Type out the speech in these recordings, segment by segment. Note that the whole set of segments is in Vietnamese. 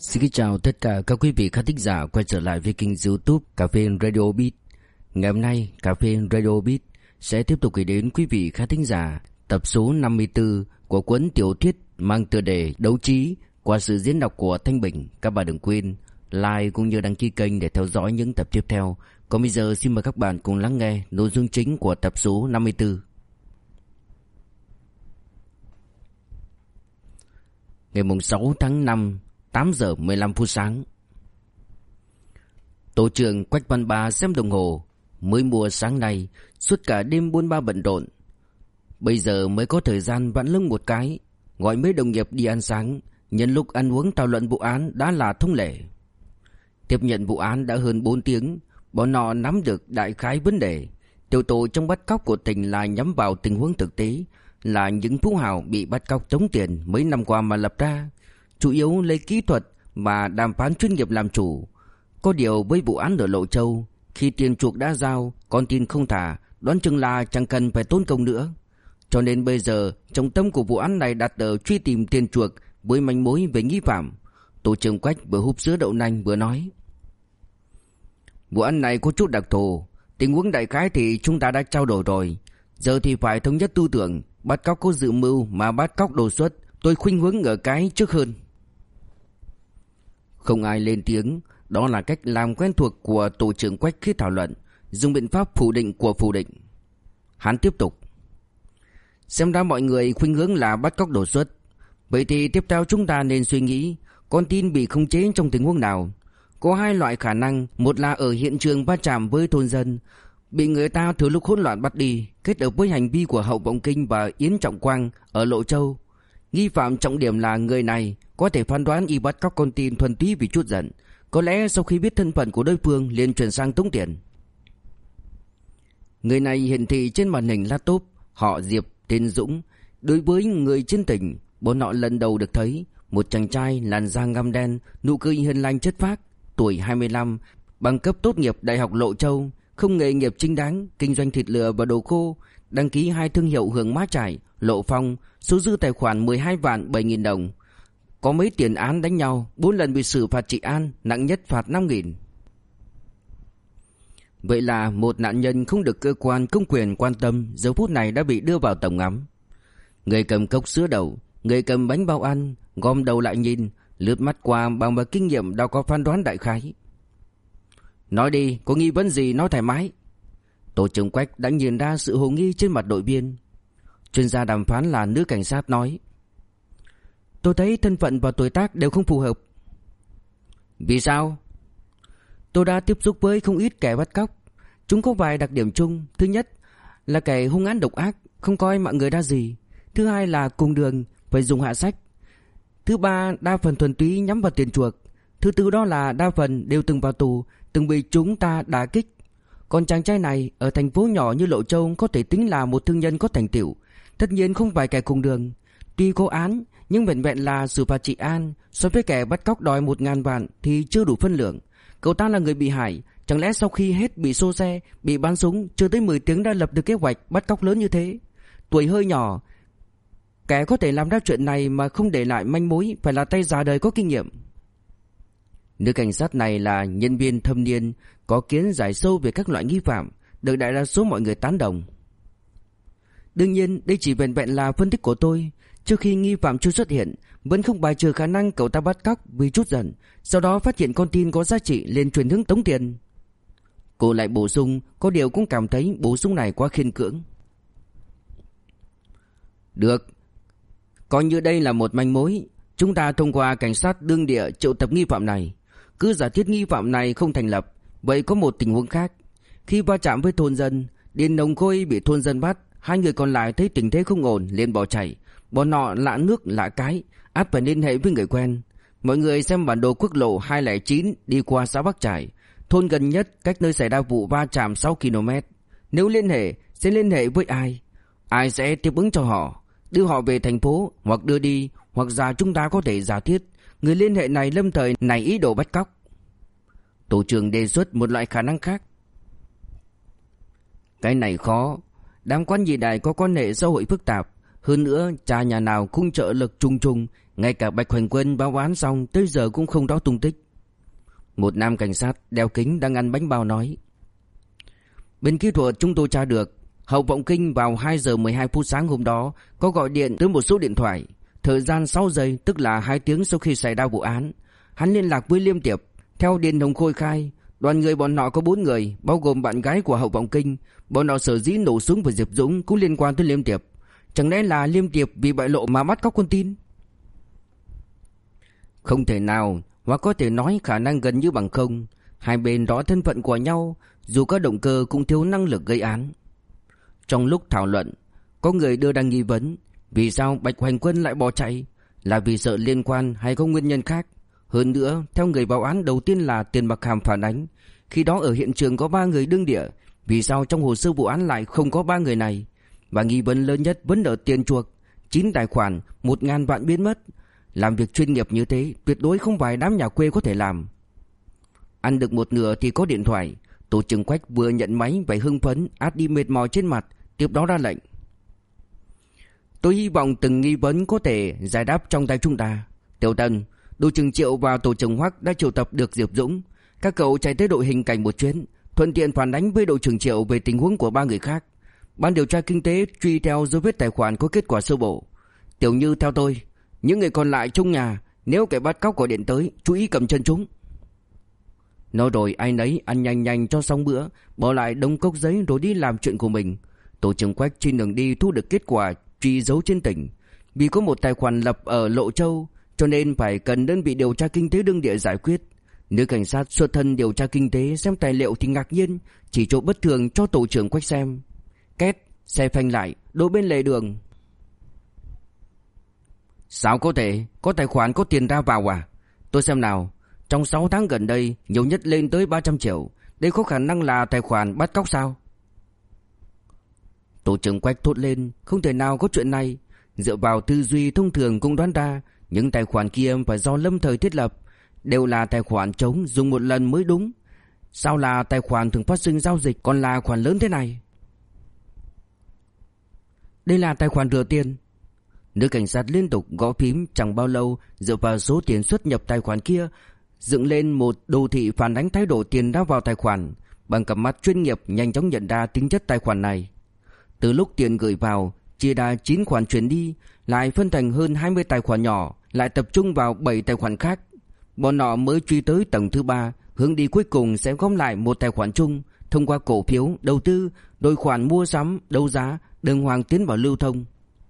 Xin kính chào tất cả các quý vị khán thính giả quay trở lại với kênh YouTube Cà phê Radio Beat. Ngày hôm nay, Cà phê Radio Beat sẽ tiếp tục gửi đến quý vị khán thính giả tập số 54 của cuốn tiểu thuyết mang tựa đề Đấu trí qua sự diễn đọc của Thanh Bình. Các bạn đừng quên like cũng như đăng ký kênh để theo dõi những tập tiếp theo. Còn bây giờ xin mời các bạn cùng lắng nghe nội dung chính của tập số 54. Ngày 6 tháng 5, 8 giờ 15 phút sáng. Tổ trưởng Quách Văn Ba xem đồng hồ, mới mua sáng nay, suốt cả đêm buôn ba bận rộn. Bây giờ mới có thời gian vặn lưng một cái, gọi mấy đồng nghiệp đi ăn sáng, nhân lúc ăn uống thảo luận vụ án đã là thông lệ. Tiếp nhận vụ án đã hơn 4 tiếng, bọn họ nắm được đại khái vấn đề. Tiểu tổ trong bắt cóc của tỉnh là nhắm vào tình huống thực tế, là những phú hào bị bắt cóc tống tiền mấy năm qua mà lập ra, chủ yếu lấy kỹ thuật và đàm phán chuyên nghiệp làm chủ. Có điều với vụ án ở Lộ Châu, khi tiền chuộc đã giao, con tin không thả, đoán chừng là chẳng cần phải tốn công nữa. Cho nên bây giờ trọng tâm của vụ án này đặt ở truy tìm tiền chuộc với manh mối về nghi phạm. Tổ trưởng Quách vừa húp sữa đậu nành vừa nói: vụ án này có chút đặc thù, tình huống đại khái thì chúng ta đã trao đổi rồi. Giờ thì phải thống nhất tư tưởng, bắt cóc có dự mưu mà bắt cóc đột xuất, tôi khuynh hướng ở cái trước hơn. Không ai lên tiếng, đó là cách làm quen thuộc của tổ trưởng Quách khi thảo luận, dùng biện pháp phủ định của phủ định. Hắn tiếp tục: xem ra mọi người khuynh hướng là bắt cóc đột xuất. Vậy thì tiếp theo chúng ta nên suy nghĩ con tin bị khống chế trong tình huống nào. Có hai loại khả năng, một là ở hiện trường va chạm với thôn dân, bị người ta thừa lúc hỗn loạn bắt đi, kết hợp với hành vi của Hậu Vọng Kinh và Yến Trọng Quang ở Lộ Châu. Nghi phạm trọng điểm là người này, có thể phán đoán y bắt cóc con tin thuần túy vì chút giận. Có lẽ sau khi biết thân phận của đối phương liền chuyển sang tống tiền. Người này hiển thị trên màn hình laptop, họ Diệp, tên Dũng. Đối với người trên tỉnh, bọn họ lần đầu được thấy một chàng trai làn da ngăm đen, nụ cười hiền lành chất phác, tuổi 25, bằng cấp tốt nghiệp Đại học Lộ Châu, không nghề nghiệp chính đáng, kinh doanh thịt lừa và đồ khô, đăng ký 2 thương hiệu hưởng má trải, Lộ Phong, số dư tài khoản 12 vạn 7.000 đồng. Có mấy tiền án đánh nhau, 4 lần bị xử phạt trị an, nặng nhất phạt 5.000. Vậy là một nạn nhân không được cơ quan công quyền quan tâm giờ phút này đã bị đưa vào tầm ngắm. Người cầm cốc sữa đậu, người cầm bánh bao ăn, gom đầu lại nhìn, lướt mắt qua bằng một kinh nghiệm đã có phán đoán đại khái. Nói đi, có nghi vấn gì nói thoải mái. Tổ trưởng Quách đã nhìn ra sự hồ nghi trên mặt đội viên. Chuyên gia đàm phán là nữ cảnh sát nói: tôi thấy thân phận và tuổi tác đều không phù hợp. Vì sao? Tôi đã tiếp xúc với không ít kẻ bắt cóc. Chúng có vài đặc điểm chung. Thứ nhất là kẻ hung ác độc ác, không coi mọi người ra gì. Thứ hai là cùng đường, phải dùng hạ sách. Thứ ba, đa phần thuần túy nhắm vào tiền chuộc. Thứ tư đó là đa phần đều từng vào tù, từng bị chúng ta đả kích. Còn chàng trai này ở thành phố nhỏ như Lộ Châu có thể tính là một thương nhân có thành tựu, tất nhiên không phải kẻ cùng đường. Tuy có án nhưng vẹn vẹn là xử phạt trị an, so với kẻ bắt cóc đòi 1.000 vạn thì chưa đủ phân lượng. Cậu ta là người bị hại, chẳng lẽ sau khi hết bị xô xe, bị bắn súng, chưa tới 10 tiếng đã lập được kế hoạch bắt cóc lớn như thế? Tuổi hơi nhỏ, kẻ có thể làm ra chuyện này mà không để lại manh mối phải là tay già đời có kinh nghiệm. Nữ cảnh sát này là nhân viên thâm niên, có kiến giải sâu về các loại nghi phạm, được đại đa số mọi người tán đồng. Đương nhiên đây chỉ vẹn vẹn là phân tích của tôi. Trước khi nghi phạm chưa xuất hiện, vẫn không bài trừ khả năng cậu ta bắt cóc vì chút giận, sau đó phát hiện con tin có giá trị liền chuyển hướng tống tiền. Cô lại bổ sung, có điều cũng cảm thấy bổ sung này quá khiên cưỡng. Được, coi như đây là một manh mối. Chúng ta thông qua cảnh sát đương địa triệu tập nghi phạm này. Cứ giả thiết nghi phạm này không thành lập, vậy có một tình huống khác. Khi va chạm với thôn dân, Điền Nồng Khôi bị thôn dân bắt, 2 người còn lại thấy tình thế không ổn liền bỏ chạy. Bọn họ lạ nước lạ cái, ắt phải liên hệ với người quen. Mọi người xem bản đồ quốc lộ 209 đi qua xã Bắc Trải, thôn gần nhất cách nơi xảy ra vụ va chạm 6 km. Nếu liên hệ, sẽ liên hệ với ai? Ai sẽ tiếp ứng cho họ, đưa họ về thành phố hoặc đưa đi, hoặc giả chúng ta có thể giả thiết người liên hệ này lâm thời nảy ý đồ bắt cóc. Tổ trưởng đề xuất một loại khả năng khác. Cái này khó. Đám quan nhị đại có quan hệ xã hội phức tạp, Hơn nữa cha nhà nào cũng trợ lực trùng trùng, ngay cả Bạch Hoành Quân báo án xong tới giờ cũng không rõ tung tích. Một nam cảnh sát đeo kính đang ăn bánh bao nói: Bên kỹ thuật chúng tôi tra được, Hậu Vọng Kinh vào 2 giờ 12 phút sáng hôm đó có gọi điện tới một số điện thoại. Thời gian 6 giây, tức là 2 tiếng sau khi xảy ra vụ án, hắn liên lạc với Liêm Tiệp. Theo Điền Hồng Khôi khai, đoàn người bọn họ có 4 người, bao gồm bạn gái của Hậu Vọng Kinh. Bọn họ sở dĩ nổ súng với Diệp Dũng cũng liên quan tới Liêm Tiệp. Chẳng lẽ là Liêm Tiệp vì bại lộ mà bắt cóc con tin? Không thể nào, hoặc có thể nói khả năng gần như bằng không. Hai bên rõ thân phận của nhau, dù có động cơ cũng thiếu năng lực gây án. Trong lúc thảo luận, có người đưa ra nghi vấn: vì sao Bạch Hoành Quân lại bỏ chạy? Là vì sợ liên quan hay có nguyên nhân khác? Hơn nữa, theo người báo án đầu tiên là Tiền Bạc Hàm phản ánh, khi đó ở hiện trường có 3 người đương địa, vì sao trong hồ sơ vụ án lại không có 3 người này? Và nghi vấn lớn nhất vẫn ở tiền chuộc, 9 tài khoản, 1.000 vạn biến mất. Làm việc chuyên nghiệp như thế tuyệt đối không phải đám nhà quê có thể làm. Ăn được một nửa thì có điện thoại. Tổ trưởng Quách vừa nhận máy vậy hưng phấn, át đi mệt mỏi trên mặt, tiếp đó ra lệnh: Tôi hy vọng từng nghi vấn có thể giải đáp trong tay chúng ta. Tiểu Tân, đội trưởng Triệu và tổ trưởng Hoắc đã triệu tập được Diệp Dũng. Các cậu chạy tới đội hình cảnh một chuyến, thuận tiện phản ánh với đội trưởng Triệu về tình huống của 3 người khác. Ban điều tra kinh tế truy theo dấu vết tài khoản có kết quả sơ bộ. Tiểu Như theo tôi, những người còn lại trong nhà, nếu kẻ bắt cóc gọi điện tới, chú ý cầm chân chúng. Nói rồi ai nấy ăn nhanh nhanh cho xong bữa, bỏ lại đống cốc giấy rồi đi làm chuyện của mình. Tổ trưởng Quách trên đường đi thu được kết quả truy dấu trên tỉnh. Vì có một tài khoản lập ở Lộ Châu, cho nên phải cần đơn vị điều tra kinh tế đương địa giải quyết. Nữ cảnh sát xuất thân điều tra kinh tế xem tài liệu thì ngạc nhiên, chỉ chỗ bất thường cho tổ trưởng Quách xem. Két, xe phanh lại, đỗ bên lề đường. Sao có thể? Có tài khoản có tiền ra vào à? Tôi xem nào. Trong 6 tháng gần đây, nhiều nhất lên tới 300 triệu. Đây có khả năng là tài khoản bắt cóc sao? Tổ trưởng Quách thốt lên, không thể nào có chuyện này. Dựa vào tư duy thông thường cũng đoán ra, những tài khoản kia phải do lâm thời thiết lập, đều là tài khoản trống dùng một lần mới đúng. Sao là tài khoản thường phát sinh giao dịch còn là khoản lớn thế này? Đây là tài khoản rửa tiền. Nữ cảnh sát liên tục gõ phím, chẳng bao lâu dựa vào số tiền xuất nhập tài khoản kia dựng lên một đồ thị phản ánh thái độ tiền đã vào tài khoản. Bằng cặp mắt chuyên nghiệp nhanh chóng nhận ra tính chất tài khoản này. Từ lúc tiền gửi vào, chia ra 9 khoản chuyển đi, lại phân thành hơn 20 tài khoản nhỏ, lại tập trung vào 7 tài khoản khác. Bọn họ mới truy tới tầng thứ 3, hướng đi cuối cùng sẽ gom lại một tài khoản chung, thông qua cổ phiếu, đầu tư, đôi khoản mua sắm, đấu giá, đường hoàng tiến vào lưu thông.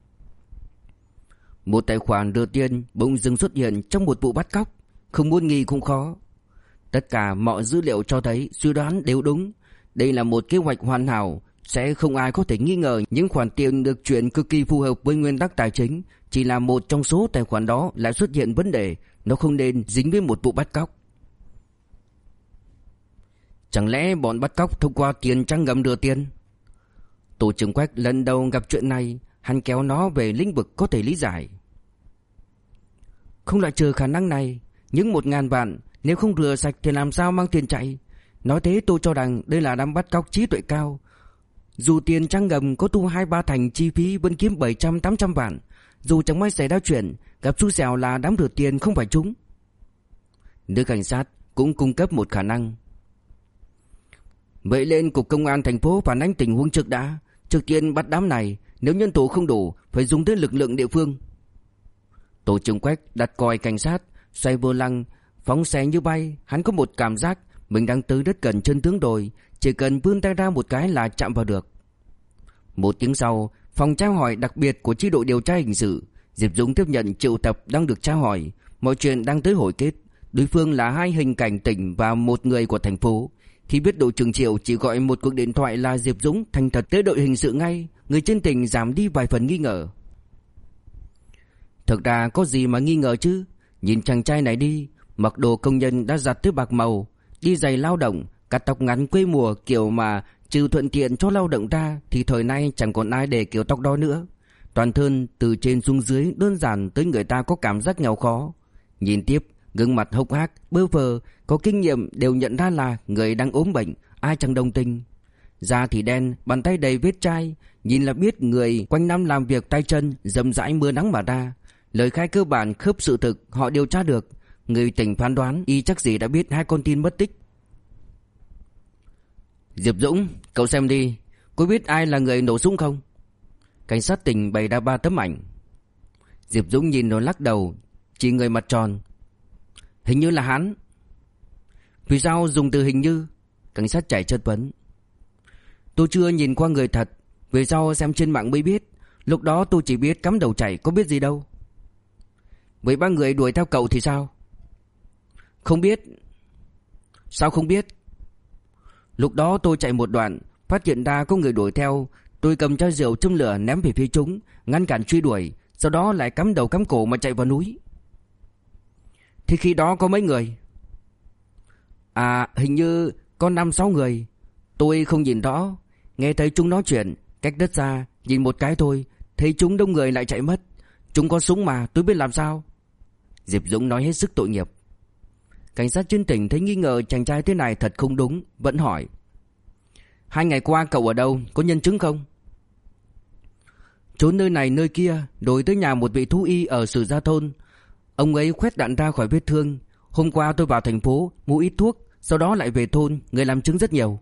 Một tài khoản đưa tiền bỗng dưng xuất hiện trong một vụ bắt cóc, không muốn nghi cũng khó. Tất cả mọi dữ liệu cho thấy suy đoán đều đúng. Đây là một kế hoạch hoàn hảo, sẽ không ai có thể nghi ngờ những khoản tiền được chuyển cực kỳ phù hợp với nguyên tắc tài chính. Chỉ là một trong số tài khoản đó lại xuất hiện vấn đề, nó không nên dính với một vụ bắt cóc. Chẳng lẽ bọn bắt cóc thông qua tiền trăng ngầm đưa tiền? Tổ trưởng Quách lần đầu gặp chuyện này, hắn kéo nó về lĩnh vực có thể lý giải. Không loại trừ khả năng này, những 1.000 vạn nếu không rửa sạch thì làm sao mang tiền chạy? Nói thế tôi cho rằng đây là đám bắt cóc trí tuệ cao. Dù tiền trăng ngầm có thu 2-3 thành chi phí vẫn kiếm 700-800 vạn. Dù chẳng may xảy ra chuyện, gặp xui xẻo là đám rửa tiền không phải chúng. Nữ cảnh sát cũng cung cấp một khả năng. Vậy lên cục công an thành phố phản ánh tình huống trước đã. Trước tiên bắt đám này, nếu nhân tố không đủ phải dùng tới lực lượng địa phương. Tổ trưởng Quách đặt còi cảnh sát, xoay vô lăng, phóng xe như bay. Hắn có một cảm giác mình đang tới rất gần chân tướng rồi, chỉ cần vươn tay ra một cái là chạm vào được. Một tiếng sau, phòng tra hỏi đặc biệt của chi đội điều tra hình sự, Diệp Dũng tiếp nhận triệu tập đang được tra hỏi. Mọi chuyện đang tới hồi kết. Đối phương là 2 hình cảnh tỉnh và 1 người của thành phố. Khi biết đội trưởng Triệu chỉ gọi một cuộc điện thoại là Diệp Dũng thành thật tới đội hình sự ngay, người trên tỉnh giảm đi vài phần nghi ngờ. Thực ra có gì mà nghi ngờ chứ? Nhìn chàng trai này đi, mặc đồ công nhân đã giặt tới bạc màu, đi giày lao động, cắt tóc ngắn quê mùa kiểu mà trừ thuận tiện cho lao động ra thì thời nay chẳng còn ai để kiểu tóc đó nữa. Toàn thân từ trên xuống dưới đơn giản tới người ta có cảm giác nghèo khó. Nhìn tiếp, gương mặt hốc hác, bơ phờ, có kinh nghiệm đều nhận ra là người đang ốm bệnh, ai chẳng đồng tình. da thì đen, bàn tay đầy vết chai, nhìn là biết người quanh năm làm việc tay chân dầm dãi mưa nắng mà ra. Lời khai cơ bản khớp sự thực, họ điều tra được. Người tỉnh phán đoán y chắc gì đã biết hai con tin mất tích. Diệp Dũng, cậu xem đi, có biết ai là người nổ súng không? Cảnh sát tỉnh bày ra 3 tấm ảnh. Diệp Dũng nhìn rồi lắc đầu, chỉ người mặt tròn. Hình như là hắn. Vì sao dùng từ hình như? Cảnh sát chạy chất vấn. Tôi chưa nhìn qua người thật, về sau xem trên mạng mới biết. Lúc đó tôi chỉ biết cắm đầu chạy, có biết gì đâu. Vậy 3 người đuổi theo cậu thì sao? Không biết. Sao không biết? Lúc đó tôi chạy một đoạn, phát hiện ra có người đuổi theo. Tôi cầm chai rượu châm lửa ném về phía chúng, ngăn cản truy đuổi. Sau đó lại cắm đầu cắm cổ mà chạy vào núi. Thì khi đó có mấy người? À, hình như có 5-6 người. Tôi không nhìn rõ. Nghe thấy chúng nói chuyện, cách rất xa, nhìn một cái thôi, thấy chúng đông người lại chạy mất. Chúng có súng mà, tôi biết làm sao. Diệp Dũng nói hết sức tội nghiệp. Cảnh sát trên tỉnh thấy nghi ngờ chàng trai thế này thật không đúng, vẫn hỏi. 2 ngày qua cậu ở đâu, có nhân chứng không? Trốn nơi này nơi kia, rồi tới nhà một vị thú y ở Sử Gia Thôn. Ông ấy khoét đạn ra khỏi vết thương. Hôm qua tôi vào thành phố mua ít thuốc, sau đó lại về thôn, người làm chứng rất nhiều.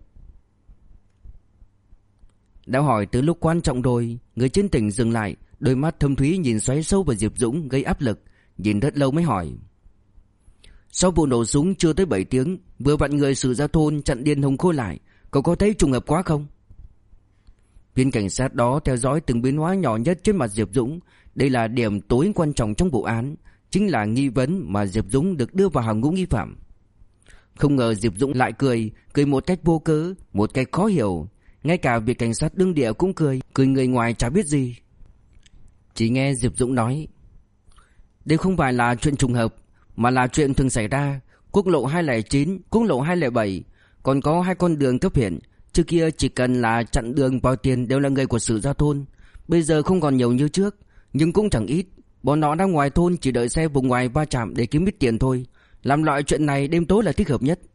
Đã hỏi từ lúc quan trọng rồi, người trên tỉnh dừng lại, đôi mắt thâm thúy nhìn xoáy sâu vào Diệp Dũng gây áp lực, nhìn rất lâu mới hỏi. Sau vụ nổ súng chưa tới 7 tiếng, vừa vặn người Sử Gia Thôn chặn Điền Hồng Khôi lại, cậu có thấy trùng hợp quá không? Viên cảnh sát đó theo dõi từng biến hóa nhỏ nhất trên mặt Diệp Dũng. Đây là điểm tối quan trọng trong vụ án, chính là nghi vấn mà Diệp Dũng được đưa vào hàng ngũ nghi phạm. Không ngờ Diệp Dũng lại cười một cách vô cớ, một cách khó hiểu. Ngay cả việc cảnh sát đương địa cũng cười người ngoài chả biết gì. Chỉ nghe Diệp Dũng nói, đây không phải là chuyện trùng hợp, mà là chuyện thường xảy ra. Quốc lộ 209, quốc lộ 207, còn có 2 con đường cấp huyện. Trước kia chỉ cần là chặn đường vào tiền đều là người của Sử Gia Thôn. Bây giờ không còn nhiều như trước, nhưng cũng chẳng ít. Bọn nó đang ngoài thôn chỉ đợi xe vùng ngoài va chạm để kiếm ít tiền thôi. Làm loại chuyện này đêm tối là thích hợp nhất.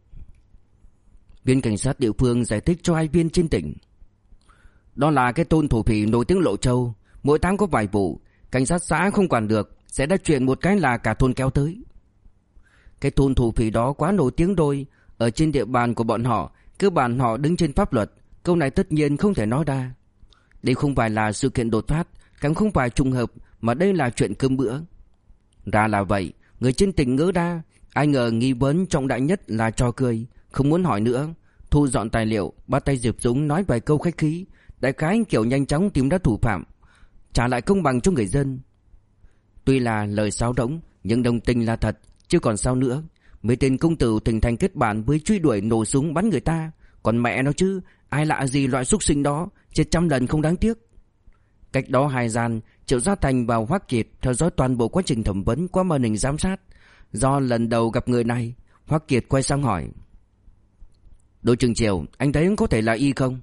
Viên cảnh sát địa phương giải thích cho 2 viên trên tỉnh. Đó là cái thôn thổ phỉ nổi tiếng Lộ Châu, mỗi tháng có vài vụ. Cảnh sát xã không quản được, sẽ đã chuyện một cái là cả thôn kéo tới. Cái thôn thổ phỉ đó quá nổi tiếng rồi. Ở trên địa bàn của bọn họ, cơ bản họ đứng trên pháp luật. Câu này tất nhiên không thể nói ra. Đây không phải là sự kiện đột phát, càng không phải trùng hợp, mà đây là chuyện cơm bữa. Ra là vậy, người trên tỉnh ngỡ ra. Ai ngờ nghi vấn trọng đại nhất là trò cười, không muốn hỏi nữa. Thu dọn tài liệu, bắt tay Diệp Dũng nói vài câu khách khí, đại khái kiểu nhanh chóng tìm ra thủ phạm, trả lại công bằng cho người dân. Tuy là lời sáo rỗng, nhưng đồng tình là thật, chứ còn sao nữa. Mấy tên công tử tỉnh thành kết bạn với truy đuổi nổ súng bắn người ta. Còn mẹ nó chứ, ai lạ gì loại xúc sinh đó, chết trăm lần không đáng tiếc. Cách đó 2 gian, Triệu Gia Thành và Hoắc Kiệt theo dõi toàn bộ quá trình thẩm vấn qua màn hình giám sát. Do lần đầu gặp người này, Hoắc Kiệt quay sang hỏi, đội trưởng Triệu, anh thấy có thể là y không?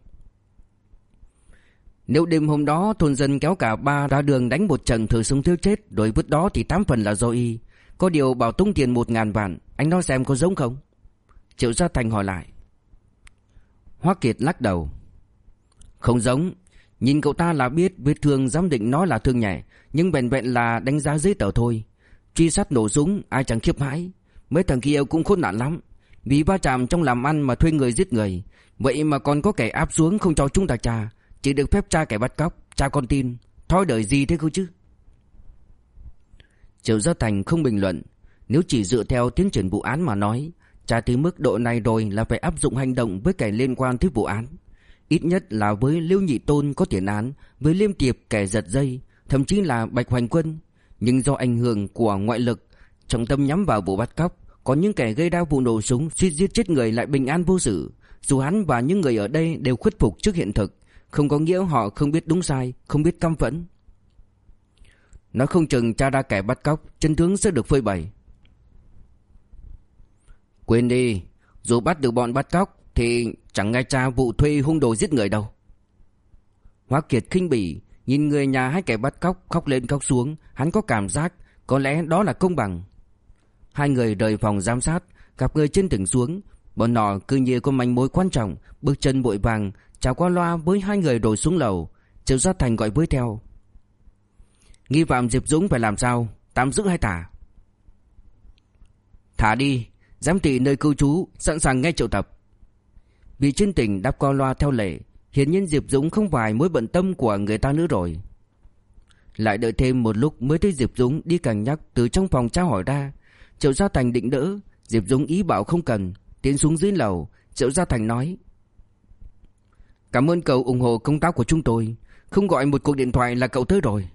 Nếu đêm hôm đó thôn dân kéo cả 3 ra đường đánh một trận thử súng thiếu chết rồi vứt đó thì 8 phần là do y. Có điều bảo tung tiền 1.000 vạn, anh nói xem có giống không? Triệu Gia Thành hỏi lại. Hoắc Kiệt lắc đầu. Không giống. Nhìn cậu ta là biết vết thương giám định nó là thương nhẹ, nhưng vẹn vẹn là đánh giá giấy tờ thôi. Truy sát nổ súng ai chẳng khiếp hãi. Mấy thằng kia cũng khốn nạn lắm, vì va chạm trong làm ăn mà thuê người giết người. Vậy mà còn có kẻ áp xuống không cho chúng ta tra, chỉ được phép tra kẻ bắt cóc, tra con tin. Thói đời gì thế cơ chứ? Triệu Gia Thành không bình luận. Nếu chỉ dựa theo tiến triển vụ án mà nói, tra tới mức độ này rồi là phải áp dụng hành động với kẻ liên quan tới vụ án. Ít nhất là với Lưu Nhị Tôn có tiền án, với Liêm Tiệp kẻ giật dây, thậm chí là Bạch Hoành Quân. Nhưng do ảnh hưởng của ngoại lực, trọng tâm nhắm vào vụ bắt cóc, có những kẻ gây ra vụ nổ súng suýt giết chết người lại bình an vô sự. Dù hắn và những người ở đây đều khuất phục trước hiện thực, không có nghĩa họ không biết đúng sai, không biết căm phẫn. Nó không chừng tra ra kẻ bắt cóc, chân tướng sẽ được phơi bày. Quên đi, dù bắt được bọn bắt cóc thì chẳng ai tra vụ thuê hung đồ giết người đâu. Hoắc Kiệt khinh bỉ nhìn người nhà hai kẻ bắt cóc khóc lên khóc xuống, hắn có cảm giác có lẽ đó là công bằng. 2 người rời phòng giám sát, gặp người trên tỉnh xuống, bọn họ cứ như có manh mối quan trọng, bước chân vội vàng, chào qua loa với hai người rồi xuống lầu. Triệu Gia Thành gọi với theo: nghi phạm Diệp Dũng phải làm sao, tạm giữ hay thả? Thả đi, giám thị nơi cư trú sẵn sàng nghe triệu tập. Vị trên tỉnh đáp qua loa theo lệ. Hiển nhiên Diệp Dũng không phải mối bận tâm của người ta nữa rồi. Lại đợi thêm một lúc mới thấy Diệp Dũng đi cành nhắc từ trong phòng trao hỏi ra. Triệu Gia Thành định đỡ, Diệp Dũng ý bảo không cần, tiến xuống dưới lầu. Triệu Gia Thành nói: cảm ơn cậu ủng hộ công tác của chúng tôi, không gọi một cuộc điện thoại là cậu tới rồi.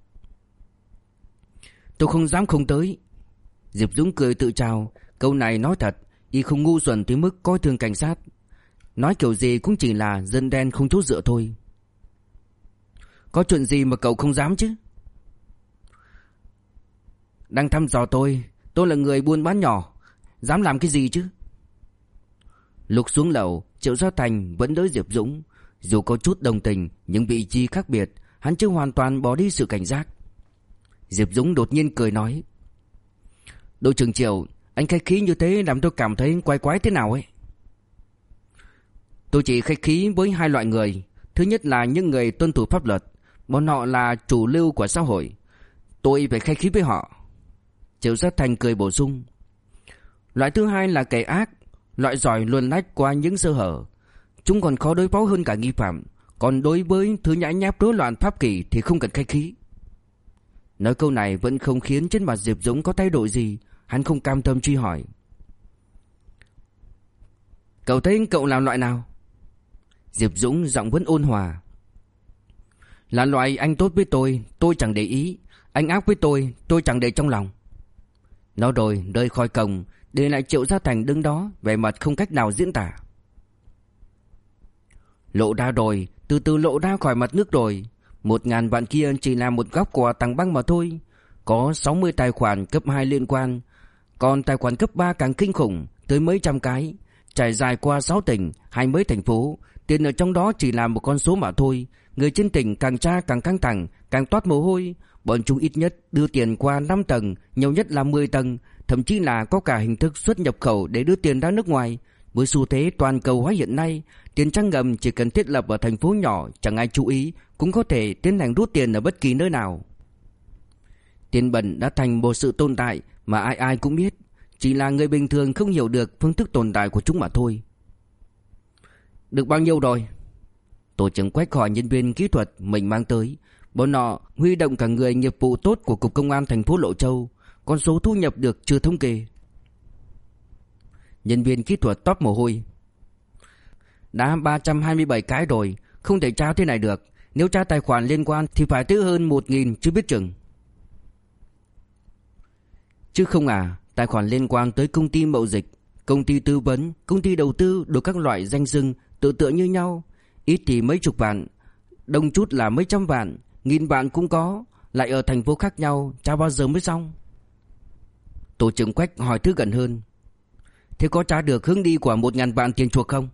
Tôi không dám không tới. Diệp Dũng cười tự chào, câu này nói thật, y không ngu xuẩn tới mức coi thường cảnh sát. Nói kiểu gì cũng chỉ là dân đen không chỗ dựa thôi. Có chuyện gì mà cậu không dám chứ? Đang thăm dò tôi là người buôn bán nhỏ, dám làm cái gì chứ? Lúc xuống lầu, Triệu Gia Thành vẫn đỡ Diệp Dũng. Dù có chút đồng tình nhưng vị trí khác biệt, hắn chưa hoàn toàn bỏ đi sự cảnh giác. Diệp Dũng đột nhiên cười nói: đội trưởng Triệu, anh khách khí như thế làm tôi cảm thấy quái quái thế nào ấy. Tôi chỉ khách khí với hai loại người. Thứ nhất là những người tuân thủ pháp luật, bọn họ là chủ lưu của xã hội, tôi phải khách khí với họ. Triệu Gia Thành cười bổ sung: loại thứ hai là kẻ ác, loại giỏi luồn lách qua những sơ hở. Chúng còn khó đối phó hơn cả nghi phạm. Còn đối với thứ nhãi nháp rối loạn pháp kỷ thì không cần khách khí. Nói câu này vẫn không khiến trên mặt Diệp Dũng có thay đổi gì. Hắn không cam tâm truy hỏi: cậu thấy cậu là loại nào? Diệp Dũng giọng vẫn ôn hòa: là loại anh tốt với tôi chẳng để ý. Anh ác với tôi chẳng để trong lòng. Nói rồi rời khỏi cổng, để lại Triệu Gia Thành đứng đó, vẻ mặt không cách nào diễn tả. Lộ ra rồi, từ từ lộ ra khỏi mặt nước rồi. 1.000 vạn kia chỉ là một góc của tảng băng mà thôi. Có 60 tài khoản cấp 2 liên quan, còn tài khoản cấp 3 càng kinh khủng, tới mấy trăm cái, trải dài qua 6 tỉnh, 20 mấy thành phố. Tiền ở trong đó chỉ là một con số mà thôi. Người trên tỉnh càng tra càng căng thẳng, càng toát mồ hôi. Bọn chúng ít nhất đưa tiền qua 5 tầng, nhiều nhất là 10 tầng, thậm chí là có cả hình thức xuất nhập khẩu để đưa tiền ra nước ngoài. Với xu thế toàn cầu hóa hiện nay, tiền trăng ngầm chỉ cần thiết lập ở thành phố nhỏ chẳng ai chú ý cũng có thể tiến hành rút tiền ở bất kỳ nơi nào. Tiền bẩn đã thành một sự tồn tại mà ai ai cũng biết, chỉ là người bình thường không hiểu được phương thức tồn tại của chúng mà thôi. Được bao nhiêu rồi? Tổ trưởng Quách hỏi nhân viên kỹ thuật mình mang tới. Bọn họ huy động cả người nghiệp vụ tốt của cục công an thành phố Lộ Châu. Con số thu nhập được chưa thống kê. Nhân viên kỹ thuật toát mồ hôi: đã 327 cái rồi, không thể trao thế này được. Nếu tra tài khoản liên quan thì phải tới hơn 1.000 chứ biết chừng. Chứ không à, tài khoản liên quan tới công ty mậu dịch, công ty tư vấn, công ty đầu tư, đủ các loại danh xưng tự tựa như nhau. Ít thì mấy chục vạn, đông chút là mấy trăm vạn, 1.000 vạn cũng có, lại ở thành phố khác nhau, tra bao giờ mới xong? Tổ trưởng Quách hỏi thứ gần hơn: thế có tra được hướng đi của 1.000 vạn tiền chuộc không?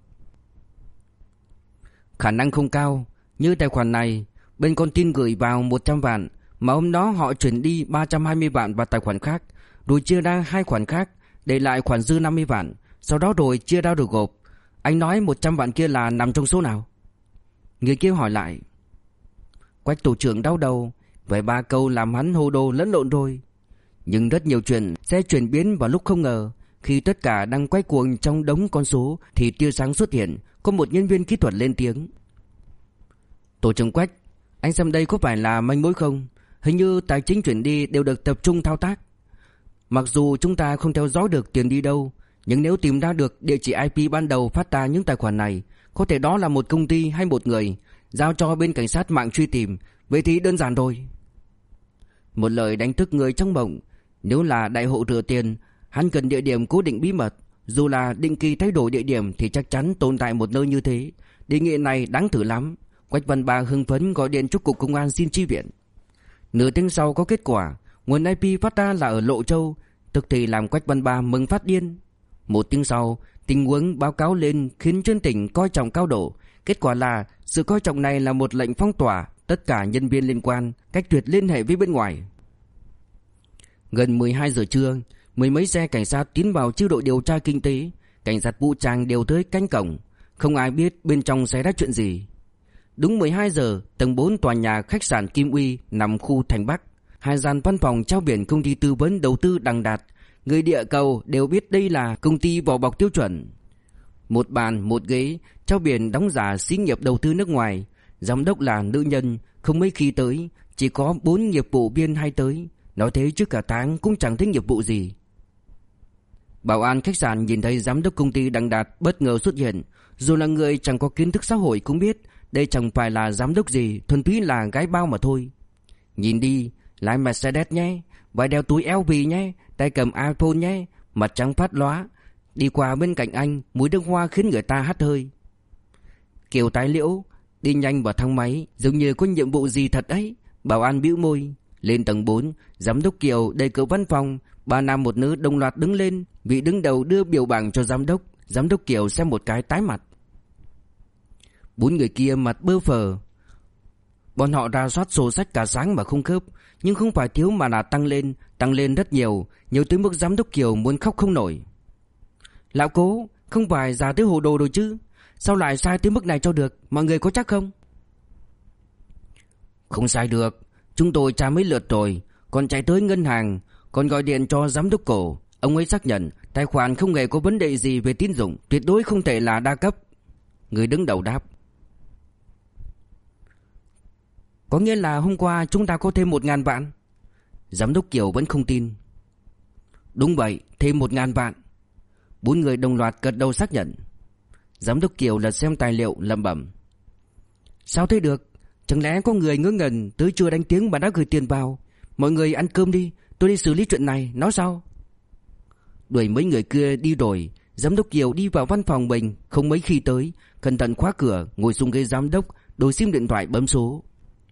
Khả năng không cao. Như tài khoản này, bên con tin gửi vào 100 vạn, mà hôm đó họ chuyển đi 320 vạn vào tài khoản khác, rồi chia ra hai khoản khác, để lại khoản dư 50 vạn, sau đó rồi chia ra được gộp. Anh nói 100 vạn kia là nằm trong số nào? Người kia hỏi lại. Quách tổ trưởng đau đầu, vậy 3 câu làm hắn hồ đồ lẫn lộn rồi. Nhưng rất nhiều chuyện sẽ chuyển biến vào lúc không ngờ. Khi tất cả đang quay cuồng trong đống con số thì tia sáng xuất hiện. Có một nhân viên kỹ thuật lên tiếng: tổ trưởng Quách, anh xem đây có phải là manh mối không? Hình như tài chính chuyển đi đều được tập trung thao tác. Mặc dù chúng ta không theo dõi được tiền đi đâu, nhưng nếu tìm ra được địa chỉ IP ban đầu phát ra những tài khoản này, có thể đó là một công ty hay một người, giao cho bên cảnh sát mạng truy tìm, vậy thì đơn giản rồi. Một lời đánh thức người trong mộng. Nếu là đại hộ rửa tiền, hắn cần địa điểm cố định bí mật. Dù là định kỳ thay đổi địa điểm thì chắc chắn tồn tại một nơi như thế. Đề nghị này đáng thử lắm. Quách Văn Ba hưng phấn gọi điện cho cục công an xin chi viện. Nửa tiếng sau có kết quả. Nguồn IP phát ra là ở Lộ Châu, tức thì làm Quách Văn Ba mừng phát điên. Một tiếng sau, tình huống báo cáo lên khiến trên tỉnh coi trọng cao độ. Kết quả là sự coi trọng này là một lệnh phong tỏa tất cả nhân viên liên quan, cách tuyệt liên hệ với bên ngoài. Gần 12 giờ trưa, mười mấy xe cảnh sát tiến vào chiêu đội điều tra kinh tế, cảnh sát vũ trang đều tới canh cổng. không ai biết bên trong xảy ra chuyện gì. Đúng 12 giờ, tầng 4 tòa nhà khách sạn Kim Uy nằm khu Thành Bắc, hai gian văn phòng trao biển công ty tư vấn đầu tư Đằng Đạt. Người địa cầu đều biết đây là công ty vỏ bọc tiêu chuẩn. Một bàn, một ghế, trao biển đóng giả xí nghiệp đầu tư nước ngoài. Giám đốc là nữ nhân, không mấy khi tới, chỉ có 4 nghiệp vụ viên hay tới. Nói thế trước cả tháng cũng chẳng thấy nghiệp vụ gì. Bảo an khách sạn nhìn thấy giám đốc công ty Đằng Đạt bất ngờ xuất hiện. Dù là người chẳng có kiến thức xã hội cũng biết đây chẳng phải là giám đốc gì, thuần túy là gái bao mà thôi. Nhìn đi, lái Mercedes nhé, vai đeo túi LV nhé, tay cầm iPhone nhé, mặt trắng phát lóa. Đi qua bên cạnh anh, mùi nước hoa khiến người ta hắt hơi. Kiều tái liễu, đi nhanh vào thang máy, giống như có nhiệm vụ gì thật ấy. Bảo an bĩu môi. Lên tầng 4, giám đốc Kiều đẩy cửa văn phòng, 3 nam một nữ đồng loạt đứng lên. Vị đứng đầu đưa biểu bảng cho giám đốc Kiều xem một cái tái mặt. 4 người kia mặt bơ phờ. Bọn họ rà soát sổ sách cả sáng mà không khớp, nhưng không phải thiếu mà là tăng lên rất nhiều, nhiều tới mức giám đốc Kiều muốn khóc không nổi. Lão Cố, không phải già tới hồ đồ rồi chứ? Sao lại sai tới mức này cho được, mọi người có chắc không? Không sai được, chúng tôi tra mấy lượt rồi, còn chạy tới ngân hàng, còn gọi điện cho giám đốc Cổ. Ông ấy xác nhận tài khoản không hề có vấn đề gì về tín dụng, tuyệt đối không thể là đa cấp. Người đứng đầu đáp. Có nghĩa là hôm qua chúng ta có thêm 1.000 vạn? Giám đốc Kiều vẫn không tin. Đúng vậy, thêm 1.000 vạn. 4 người đồng loạt gật đầu xác nhận. Giám đốc Kiều lật xem tài liệu lẩm bẩm. Sao thế được? Chẳng lẽ có người ngớ ngẩn tới chưa đánh tiếng mà đã gửi tiền vào? Mọi người ăn cơm đi, tôi đi xử lý chuyện này, nói sao? Đuổi mấy người kia đi rồi, giám đốc Kiều đi vào văn phòng mình, không mấy khi tới, cẩn thận khóa cửa, ngồi xuống ghế giám đốc, đổi sim điện thoại bấm số.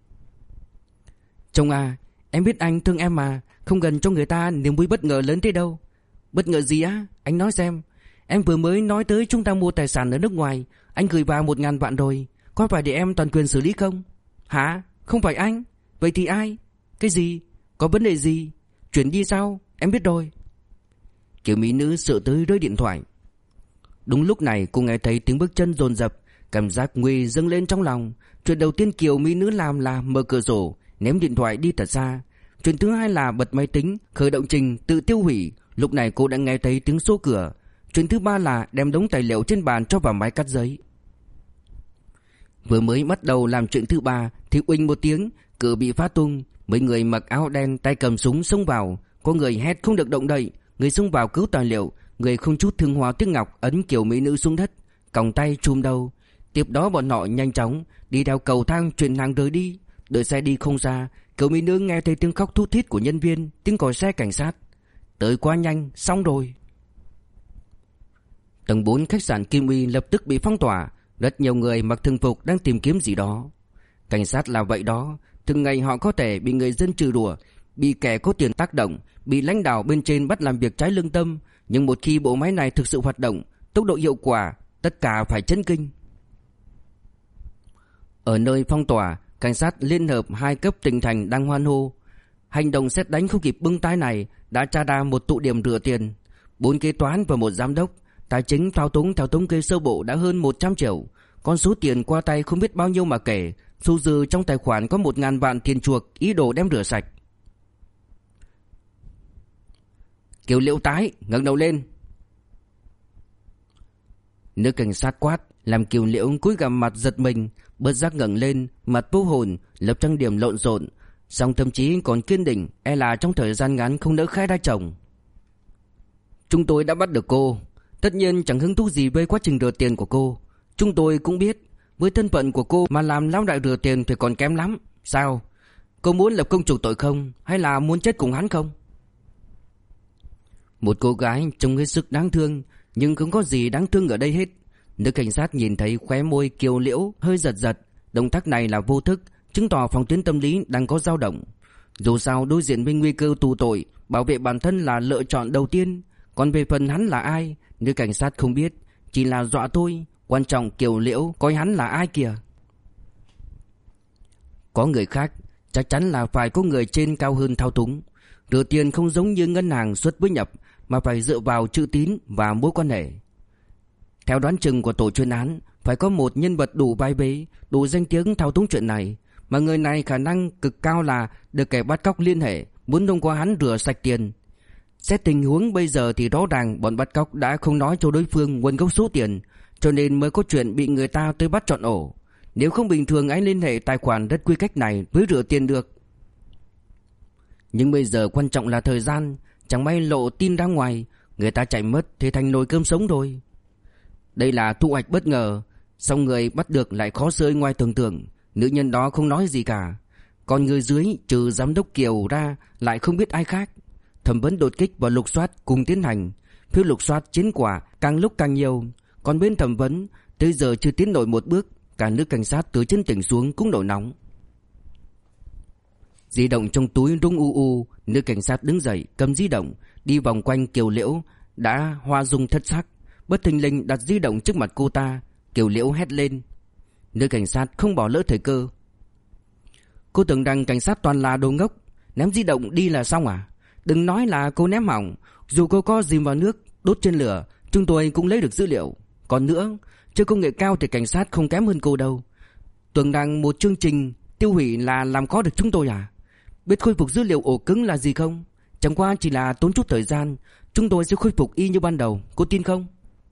Chồng à, em biết anh thương em mà, không cần cho người ta niềm vui bất ngờ lớn thế đâu. Bất ngờ gì á? Anh nói xem. Em vừa mới nói tới chúng ta mua tài sản ở nước ngoài, anh gửi vào 1.000 vạn rồi, có phải để em toàn quyền xử lý không? Hả? Không phải anh? Vậy thì ai? Cái gì? Có vấn đề gì? Chuyển đi sao? Em biết rồi. Kiểu mỹ nữ sợ tới rơi điện thoại. Đúng lúc này cô nghe thấy tiếng bước chân dồn dập, cảm giác nguy dâng lên trong lòng. Chuyện đầu tiên kiểu mỹ nữ làm là mở cửa sổ, ném điện thoại đi thật xa. Chuyện thứ hai là bật máy tính, khởi động trình tự tiêu hủy. Lúc này cô đã nghe thấy tiếng số cửa. Chuyện thứ ba là đem đống tài liệu trên bàn cho vào máy cắt giấy. Vừa mới bắt đầu làm chuyện thứ ba thì uỳnh một tiếng, cửa bị phá tung. Mấy người mặc áo đen tay cầm súng xông vào. Có người hét không được động đậy. Người xông vào cứu tài liệu. Người không chút thương hoa tiếc ngọc ấn kiểu mỹ nữ xuống đất, còng tay chùm đầu. Tiếp đó bọn họ nhanh chóng đi theo cầu thang chuyển hàng rời đi. Đợi xe đi không xa, kiểu mỹ nữ nghe thấy tiếng khóc thút thít của nhân viên, tiếng còi xe cảnh sát. Tới quá nhanh, xong rồi. Tầng 4 khách sạn Kim Uy lập tức bị phong tỏa. Rất nhiều người mặc thường phục đang tìm kiếm gì đó. Cảnh sát là vậy đó, thường ngày họ có thể bị người dân trừ đùa, bị kẻ có tiền tác động, bị lãnh đạo bên trên bắt làm việc trái lương tâm. Nhưng một khi bộ máy này thực sự hoạt động, tốc độ hiệu quả, tất cả phải chấn kinh. Ở nơi phong tỏa, cảnh sát liên hợp 2 cấp tỉnh thành đang hoan hô. Hành động sét đánh không kịp bưng tay này đã tra ra một tụ điểm rửa tiền. 4 kế toán và 1 giám đốc. Tài chính thao túng theo thống kê sơ bộ đã hơn 100 triệu. Con số tiền qua tay không biết bao nhiêu mà kể. Số dư trong tài khoản có 1.000 vạn tiền chuộc, ý đồ đem rửa sạch. Kiều Liễu tái, ngẩng đầu lên. Nữ cảnh sát quát, làm Kiều Liễu cúi gằm mặt giật mình, bớt giác ngẩng lên, mặt vô hồn, lập trang điểm lộn xộn, song tâm trí còn kiên định, e là trong thời gian ngắn không đỡ khai ra chồng. Chúng tôi đã bắt được cô, tất nhiên chẳng hứng thú gì với quá trình rửa tiền của cô. Chúng tôi cũng biết, với thân phận của cô mà làm lão đại rửa tiền thì còn kém lắm. Sao? Cô muốn lập công chuộc tội không? Hay là muốn chết cùng hắn không? Một cô gái trông hết sức đáng thương, nhưng không có gì đáng thương ở đây hết. Nữ cảnh sát nhìn thấy khóe môi Kiều Liễu hơi giật giật. Động tác này là vô thức, chứng tỏ phòng tuyến tâm lý đang có dao động. Dù sao đối diện với nguy cơ tù tội, bảo vệ bản thân là lựa chọn đầu tiên. Còn về phần hắn là ai, nữ cảnh sát không biết, chỉ là dọa thôi. Quan trọng Kiều Liễu coi hắn là ai kìa. Có người khác, chắc chắn là phải có người trên cao hơn thao túng. Rửa tiền không giống như ngân hàng xuất với nhập, mà phải dựa vào chữ tín và mối quan hệ. Theo đoán chừng của tổ chuyên án, Phải có một nhân vật đủ vai vế, đủ danh tiếng thao túng chuyện này. Mà người này khả năng cực cao là được kẻ bắt cóc liên hệ, muốn thông qua hắn rửa sạch tiền. Xét tình huống bây giờ thì rõ ràng bọn bắt cóc đã không nói cho đối phương nguồn gốc số tiền, cho nên mới có chuyện bị người ta tới bắt trọn ổ. Nếu không bình thường anh liên hệ tài khoản rất quy cách này mới rửa tiền được. Nhưng bây giờ quan trọng là thời gian. Chẳng may lộ tin ra ngoài, người ta chạy mất thì thành nồi cơm sống rồi. Đây là thu hoạch bất ngờ. Xong người bắt được lại khó xơi ngoài tưởng tượng. Nữ nhân đó không nói gì cả. Còn người dưới trừ giám đốc Kiều ra lại không biết ai khác. Thẩm vấn đột kích và lục soát cùng tiến hành. Phiếu lục soát chiến quả càng lúc càng nhiều. Còn bên thẩm vấn tới giờ chưa tiến nổi một bước. Cả nữ cảnh sát từ trên tỉnh xuống cũng nổi nóng. Di động trong túi rung u u. Nữ cảnh sát đứng dậy cầm di động, đi vòng quanh Kiều Liễu đã hoa dung thất sắc. Bất thình lình đặt di động trước mặt cô ta. Kiều Liễu hét lên. Nữ cảnh sát không bỏ lỡ thời cơ. Cô tưởng rằng cảnh sát toàn là đồ ngốc, ném di động đi là xong à? Đừng nói là cô ném hỏng. Dù cô có dìm vào nước, đốt trên lửa, chúng tôi cũng lấy được dữ liệu. Còn nữa, chơi công nghệ cao thì cảnh sát không kém hơn cô đâu. Tưởng rằng một chương trình tiêu hủy là làm khó được chúng tôi à? Biết khôi phục dữ liệu ổ cứng là gì không? Chẳng qua chỉ là tốn chút thời gian, chúng tôi sẽ khôi phục y như ban đầu. Cô tin không?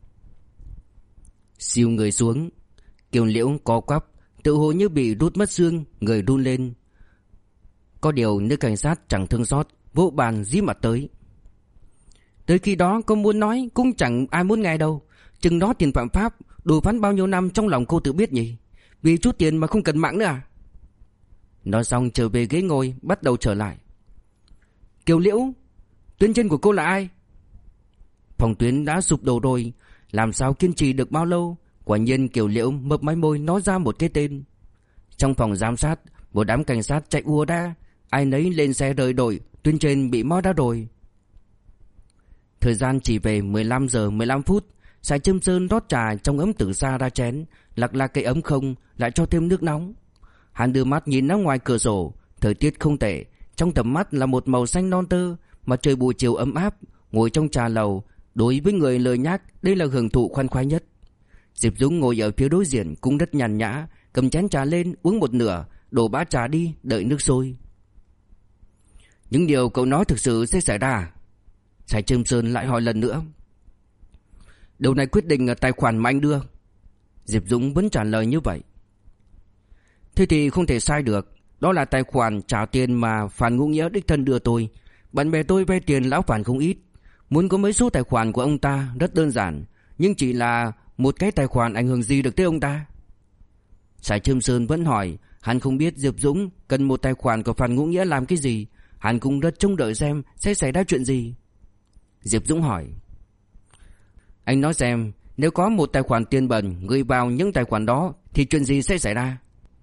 Siêu người xuống. Kiều Liễu co quắp, tự hồ như bị rút mất xương, người run lên. Có điều nữ cảnh sát chẳng thương xót, vỗ bàn dí mặt tới. Tới khi đó cô muốn nói cũng chẳng ai muốn nghe đâu. Chừng đó tiền phạm pháp, đủ phán bao nhiêu năm trong lòng cô tự biết nhỉ? Vì chút tiền mà không cần mạng nữa à? Nói xong trở về ghế ngồi, bắt đầu trở lại. Kiều Liễu, tuyến trên của cô là ai? Phòng tuyến đã sụp đổ rồi, làm sao kiên trì được bao lâu? Quả nhiên Kiều Liễu mấp máy môi nói ra một cái tên. Trong phòng giám sát, một đám cảnh sát chạy ùa ra, ai nấy lên xe rời đội, tuyến trên bị moi ra rồi. Thời gian chỉ về 15 giờ 15 phút. Sài Trâm Sơn rót trà trong ấm từ xa ra chén, lắc la cái ấm không, lại cho thêm nước nóng. Hắn đưa mắt nhìn ra ngoài cửa sổ, thời tiết không tệ, trong tầm mắt là một màu xanh non tơ, mặt trời buổi chiều ấm áp, ngồi trong trà lầu, đối với người lười nhác, đây là hưởng thụ khoan khoái nhất. Diệp Dũng ngồi ở phía đối diện cũng rất nhàn nhã, cầm chén trà lên uống một nửa, đổ bã trà đi, đợi nước sôi. Những điều cậu nói thực sự sẽ xảy ra? Sài Trâm Sơn lại hỏi lần nữa. Điều này quyết định ở tài khoản mà anh đưa. Diệp Dũng vẫn trả lời như vậy. Thế thì không thể sai được. Đó là tài khoản trả tiền mà Phan Ngũ Nghĩa đích thân đưa tôi. Bạn bè tôi vay tiền lão Phan không ít. Muốn có mấy số tài khoản của ông ta rất đơn giản, nhưng chỉ là một cái tài khoản ảnh hưởng gì được tới ông ta? Sài Trâm Sơn vẫn hỏi. Hắn không biết Diệp Dũng cần một tài khoản của Phan Ngũ Nghĩa làm cái gì. Hắn cũng rất trông đợi xem sẽ xảy ra chuyện gì. Diệp Dũng hỏi. Anh nói xem, nếu có một tài khoản tiền bẩn gửi vào những tài khoản đó thì chuyện gì sẽ xảy ra?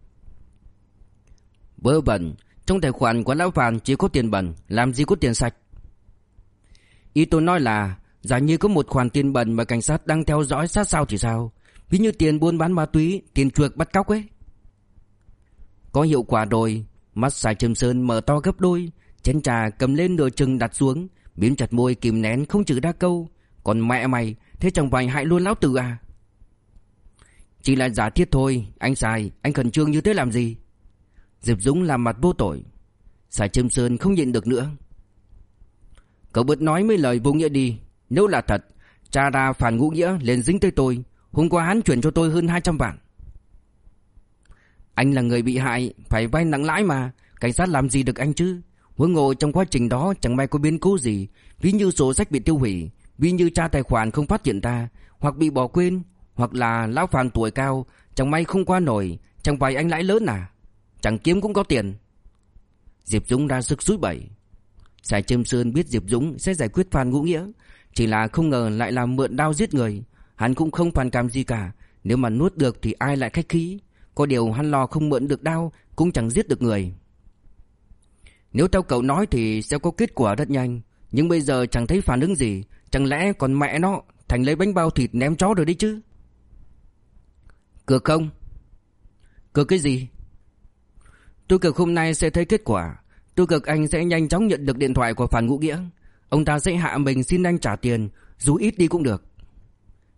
Vớ vẩn, trong tài khoản của lão Phan chỉ có tiền bẩn, làm gì có tiền sạch? Ý tôi nói là, giả như có một khoản tiền bẩn mà cảnh sát đang theo dõi sát sao thì sao? Ví như tiền buôn bán ma túy, tiền chuộc bắt cóc ấy. Có hiệu quả rồi. Mắt Sài Trâm Sơn mở to gấp đôi, chén trà cầm lên nửa chừng đặt xuống, mím chặt môi kìm nén không chữ đa câu. Còn mẹ mày, thế chẳng phải hại luôn lão tử à? Chỉ là giả thiết thôi, anh Sài, anh khẩn trương như thế làm gì? Diệp Dũng làm mặt vô tội. Sài Trâm Sơn không nhịn được nữa. Cậu bớt nói mấy lời vô nghĩa đi. Nếu là thật, tra ra Phan Ngũ Nghĩa liền dính tới tôi. Hôm qua hắn chuyển cho tôi hơn 200 vạn. Anh là người bị hại, phải vay nặng lãi mà. Cảnh sát làm gì được anh chứ? Huống hồ trong quá trình đó chẳng may có biến cố gì, ví như sổ sách bị tiêu hủy, ví như tra tài khoản không phát hiện ra, hoặc bị bỏ quên, hoặc là lão Phan tuổi cao, chẳng may không qua nổi, chẳng phải anh lãi lớn à? Chẳng kiếm cũng có tiền. Diệp Dũng ra sức xúi bẩy. Sài Trâm Sơn biết Diệp Dũng sẽ giải quyết Phan Ngũ Nghĩa, chỉ là không ngờ lại là mượn đao giết người. Hắn cũng không phản cảm gì cả, nếu mà nuốt được thì ai lại khách khí. Có điều hắn lo không mượn được đao cũng chẳng giết được người. Nếu theo cậu nói thì sẽ có kết quả rất nhanh, nhưng bây giờ chẳng thấy phản ứng gì. Chẳng lẽ còn mẹ nó thành lấy bánh bao thịt ném chó rồi đấy chứ? Cược không? Cược cái gì? Tôi cược hôm nay sẽ thấy kết quả. Tôi cược anh sẽ nhanh chóng nhận được điện thoại của Phan Ngũ Nghĩa. Ông ta sẽ hạ mình xin anh trả tiền, dù ít đi cũng được.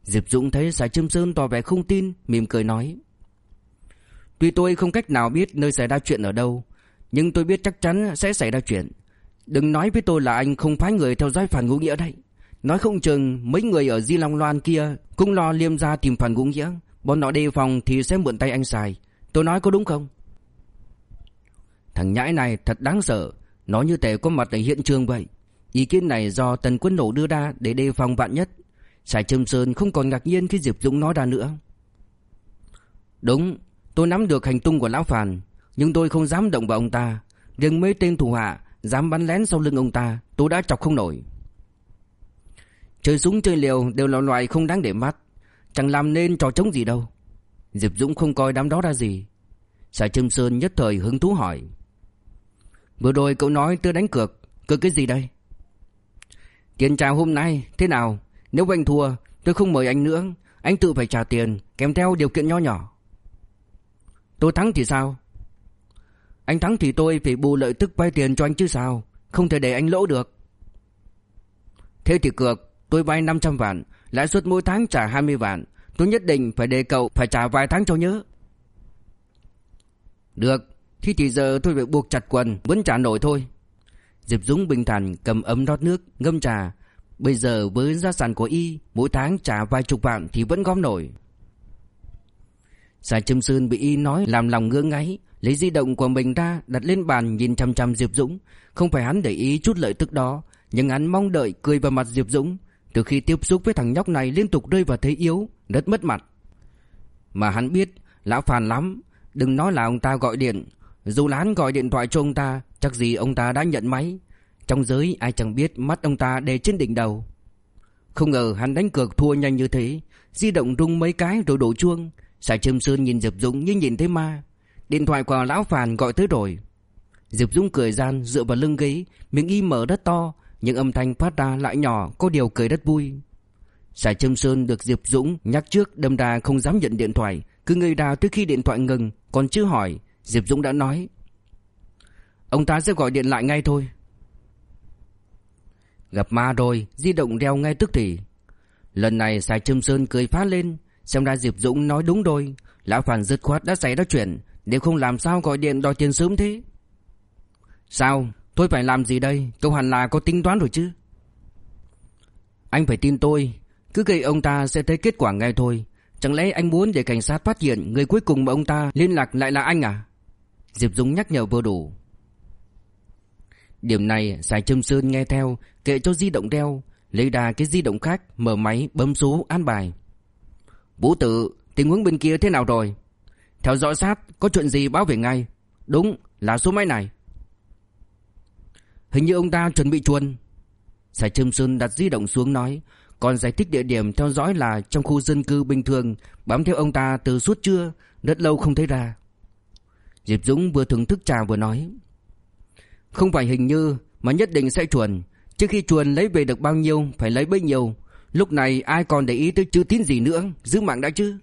Diệp Dũng thấy Sài Trâm Sơn tỏ vẻ không tin, mỉm cười nói: Tuy tôi không cách nào biết nơi xảy ra chuyện ở đâu, nhưng tôi biết chắc chắn sẽ xảy ra chuyện. Đừng nói với tôi là anh không phái người theo dõi Phan Ngũ Nghĩa đấy. Nói không chừng mấy người ở Di Long Loan kia cũng lo Liêm gia tìm Phan Ngũ Nghĩa. Bọn nó đề phòng thì sẽ mượn tay anh Sài. Tôi nói có đúng không? Thằng nhãi này thật đáng sợ. Nó như thể có mặt ở hiện trường vậy. Ý kiến này do Tần Quân Nổ đưa ra để đề phòng vạn nhất. Sài Trâm Sơn không còn ngạc nhiên khi Diệp Dũng nói ra nữa. Đúng, tôi nắm được hành tung của lão Phan, nhưng tôi không dám động vào ông ta. Nhưng mấy tên thủ hạ dám bắn lén sau lưng ông ta, tôi đã chọc không nổi. Chơi súng chơi liều đều là loại không đáng để mắt, chẳng làm nên trò trống gì đâu. Diệp Dũng không coi đám đó ra gì. Sài Trâm Sơn nhất thời hứng thú hỏi: Vừa rồi cậu nói tôi đánh cược, cược cái gì đây? Tiền chào hôm nay thế nào? Nếu anh thua, tôi không mời anh nữa, anh tự phải trả tiền, kèm theo điều kiện nho nhỏ. Tôi thắng thì sao? Anh thắng thì tôi phải bù lợi tức vay tiền cho anh chứ sao, không thể để anh lỗ được. Thế thì cược, tôi vay 500 vạn, lãi suất mỗi tháng trả 20 vạn, tôi nhất định phải để cậu phải trả vài tháng cho nhớ. Được, thì giờ tôi phải buộc chặt quần, vẫn trả nổi thôi. Diệp Dũng bình thản cầm ấm rót nước, ngâm trà. Bây giờ với gia sản của y, mỗi tháng trả vài chục vạn thì vẫn gom nổi. Sài Trâm Sơn bị y nói làm lòng ngứa ngáy, lấy di động của mình ra đặt lên bàn nhìn chằm chằm Diệp Dũng. Không phải hắn để ý chút lợi tức đó, nhưng hắn mong đợi cười vào mặt Diệp Dũng. Từ khi tiếp xúc với thằng nhóc này liên tục rơi vào thế yếu, rất mất mặt. Mà hắn biết lão Phan lắm, đừng nói là ông ta gọi điện, dù là hắn gọi điện thoại cho ông ta, chắc gì ông ta đã nhận máy. Trong giới ai chẳng biết mắt ông ta để trên đỉnh đầu. Không ngờ hắn đánh cược thua nhanh như thế, di động rung mấy cái rồi đổ chuông. Sài Trâm Sơn nhìn Diệp Dũng như nhìn thấy ma. Điện thoại của lão Phan gọi tới rồi. Diệp Dũng cười gian dựa vào lưng ghế, miệng y mở rất to, nhưng âm thanh phát ra lại nhỏ, có điều cười rất vui. Sài Trâm Sơn được Diệp Dũng nhắc trước đâm ra không dám nhận điện thoại, cứ ngây ra tới khi điện thoại ngừng, còn chưa hỏi, Diệp Dũng đã nói: Ông ta sẽ gọi điện lại ngay thôi. Gặp ma rồi, di động reo ngay tức thì. Lần này Sài Trâm Sơn cười phá lên, xem ra Diệp Dũng nói đúng rồi, lão Phan dứt khoát đã xảy ra chuyện, nếu không làm sao gọi điện đòi tiền sớm thế. Sao, tôi phải làm gì đây, cậu hẳn là có tính toán rồi chứ. Anh phải tin tôi, cứ gây ông ta sẽ thấy kết quả ngay thôi. Chẳng lẽ anh muốn để cảnh sát phát hiện người cuối cùng mà ông ta liên lạc lại là anh à? Diệp Dũng nhắc nhở vừa đủ. Điểm này Sài Trâm Sơn nghe theo, kệ cho di động reo, lấy ra cái di động khác, mở máy bấm số an bài. Vũ Tử, tình huống bên kia thế nào rồi? Theo dõi sát, có chuyện gì báo về ngay. Đúng, là số máy này. Hình như ông ta chuẩn bị chuồn. Sài Trâm Sơn đặt di động xuống nói, còn giải thích địa điểm theo dõi là trong khu dân cư bình thường, bám theo ông ta từ suốt trưa, rất lâu không thấy ra. Diệp Dũng vừa thưởng thức trà vừa nói, không phải hình như mà nhất định sẽ chuồn. Trước khi chuồn lấy về được bao nhiêu phải lấy bấy nhiêu. Lúc này ai còn để ý tới chữ tín gì nữa, giữ mạng đã chứ.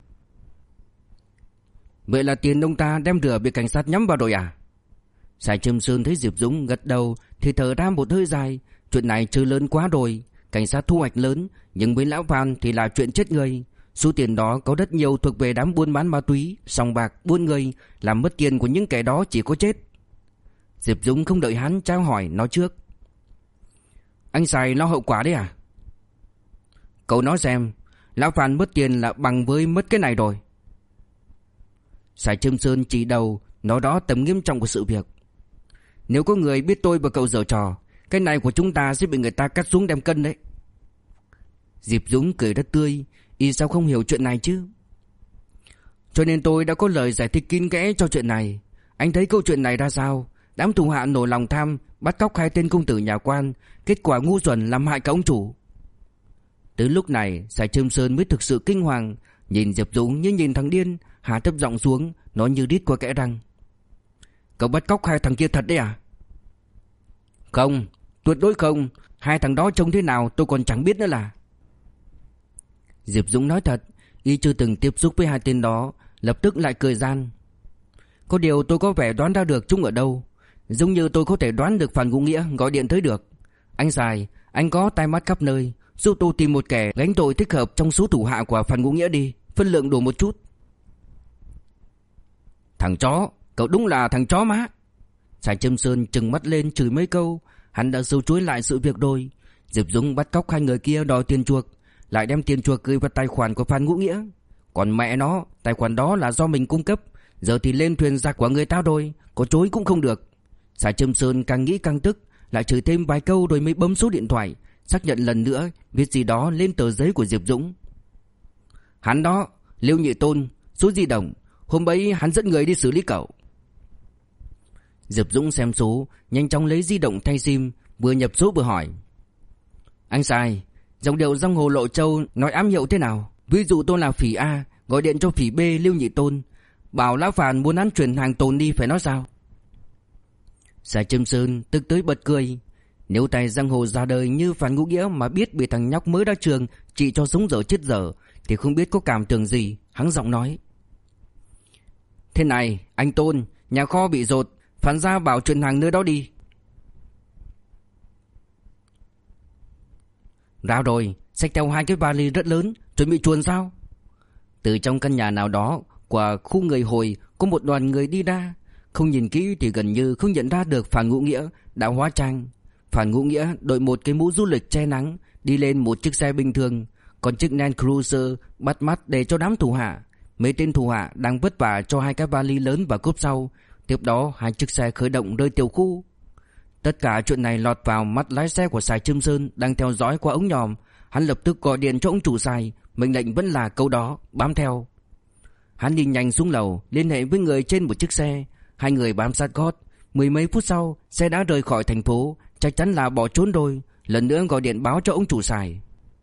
Vậy là tiền ông ta đem rửa bị cảnh sát nhắm vào rồi à? Sài Trâm Sơn thấy Diệp Dũng gật đầu thì thở ra một hơi dài. Chuyện này chơi lớn quá rồi, cảnh sát thu hoạch lớn, nhưng với lão Phan thì là chuyện chết người. Số tiền đó có rất nhiều thuộc về đám buôn bán ma túy, sòng bạc, buôn người. Làm mất tiền của những kẻ đó chỉ có chết. Diệp Dũng không đợi hắn trao hỏi nói trước, anh Sài lo hậu quả đấy à? Cậu nói xem, lão Phan mất tiền là bằng với mất cái này rồi. Sài Trâm Sơn chỉ đầu nói đó tầm nghiêm trọng của sự việc. Nếu có người biết tôi và cậu giở trò, cái này của chúng ta sẽ bị người ta cắt xuống đem cân đấy. Diệp Dũng cười rất tươi, y sao không hiểu chuyện này chứ. Cho nên tôi đã có lời giải thích kín kẽ cho chuyện này. Anh thấy câu chuyện này ra sao? Đám thủ hạ nổi lòng tham, bắt cóc 2 tên công tử nhà quan, kết quả ngu xuẩn làm hại cả ông chủ. Tới lúc này Sài Trâm Sơn mới thực sự kinh hoàng, nhìn Diệp Dũng như nhìn thằng điên, hạ thấp giọng xuống, nói như đít qua kẽ răng, cậu bắt cóc 2 thằng kia thật đấy à? Không, tuyệt đối không. 2 thằng đó trông thế nào tôi còn chẳng biết nữa là. Diệp Dũng nói thật, y chưa từng tiếp xúc với 2 tên đó, lập tức lại cười gian. Có điều tôi có vẻ đoán ra được chúng ở đâu, giống như tôi có thể đoán được Phan Ngũ Nghĩa gọi điện tới được. Anh Sài, anh có tai mắt khắp nơi, giúp tôi tìm một kẻ gánh tội thích hợp trong số thủ hạ của Phan Ngũ Nghĩa đi, phân lượng đủ một chút. Thằng chó, cậu đúng là thằng chó má. Sài Trâm Sơn trừng mắt lên chửi mấy câu. Hắn đã sâu chuối lại sự việc rồi. Diệp Dũng bắt cóc hai người kia đòi tiền chuộc, lại đem tiền chuộc gửi vào tài khoản của Phan Ngũ Nghĩa. Còn mẹ nó, tài khoản đó là do mình cung cấp, giờ thì lên thuyền giặc của người ta rồi, có chối cũng không được. Sài Trâm Sơn càng nghĩ càng tức, lại chửi thêm vài câu rồi mới bấm số điện thoại, xác nhận lần nữa, viết gì đó lên tờ giấy của Diệp Dũng. Hắn đó, Liêu Nhị Tôn, số di động, hôm ấy hắn dẫn người đi xử lý cậu. Diệp Dũng xem số, nhanh chóng lấy di động thay sim, vừa nhập số vừa hỏi. Anh Sài, giọng điệu giang hồ Lộ Châu nói ám hiệu thế nào? Ví dụ tôi là phỉ A, gọi điện cho phỉ B Liêu Nhị Tôn, bảo lão Phàn muốn hắn chuyển hàng tồn đi phải nói sao? Sài Trâm Sơn tức tới bật cười. Nếu tay giang hồ ra đời như Phan Ngũ Nghĩa mà biết bị thằng nhóc mới ra trường chỉ cho sống dở chết dở thì không biết có cảm tưởng gì. Hắn giọng nói. Thế này, anh Tôn, nhà kho bị dột, Phan gia bảo chuyển hàng nơi đó đi. Ra rồi, xách theo 2 cái vali rất lớn, chuẩn bị chuồn sao? Từ trong căn nhà nào đó của khu người Hồi có một đoàn người đi ra. Không nhìn kỹ thì gần như không nhận ra được Phan Ngũ Nghĩa đã hóa trang. Phan Ngũ Nghĩa đội một cái mũ du lịch che nắng, đi lên một chiếc xe bình thường, còn chiếc Land Cruiser bắt mắt để cho đám thủ hạ. Mấy tên thủ hạ đang vất vả cho 2 cái vali lớn vào cốp sau. Tiếp đó 2 chiếc xe khởi động rơi tiểu khu. Tất cả chuyện này lọt vào mắt lái xe của Sài Trâm Sơn đang theo dõi qua ống nhòm. Hắn lập tức gọi điện cho ông chủ Sài, mệnh lệnh vẫn là câu đó, bám theo. Hắn đi nhanh xuống lầu, liên hệ với người trên một chiếc xe. 2 người bám sát gót. 10 mấy phút sau, xe đã rời khỏi thành phố, chắc chắn là bỏ trốn rồi. Lần nữa gọi điện báo cho ông chủ Sài.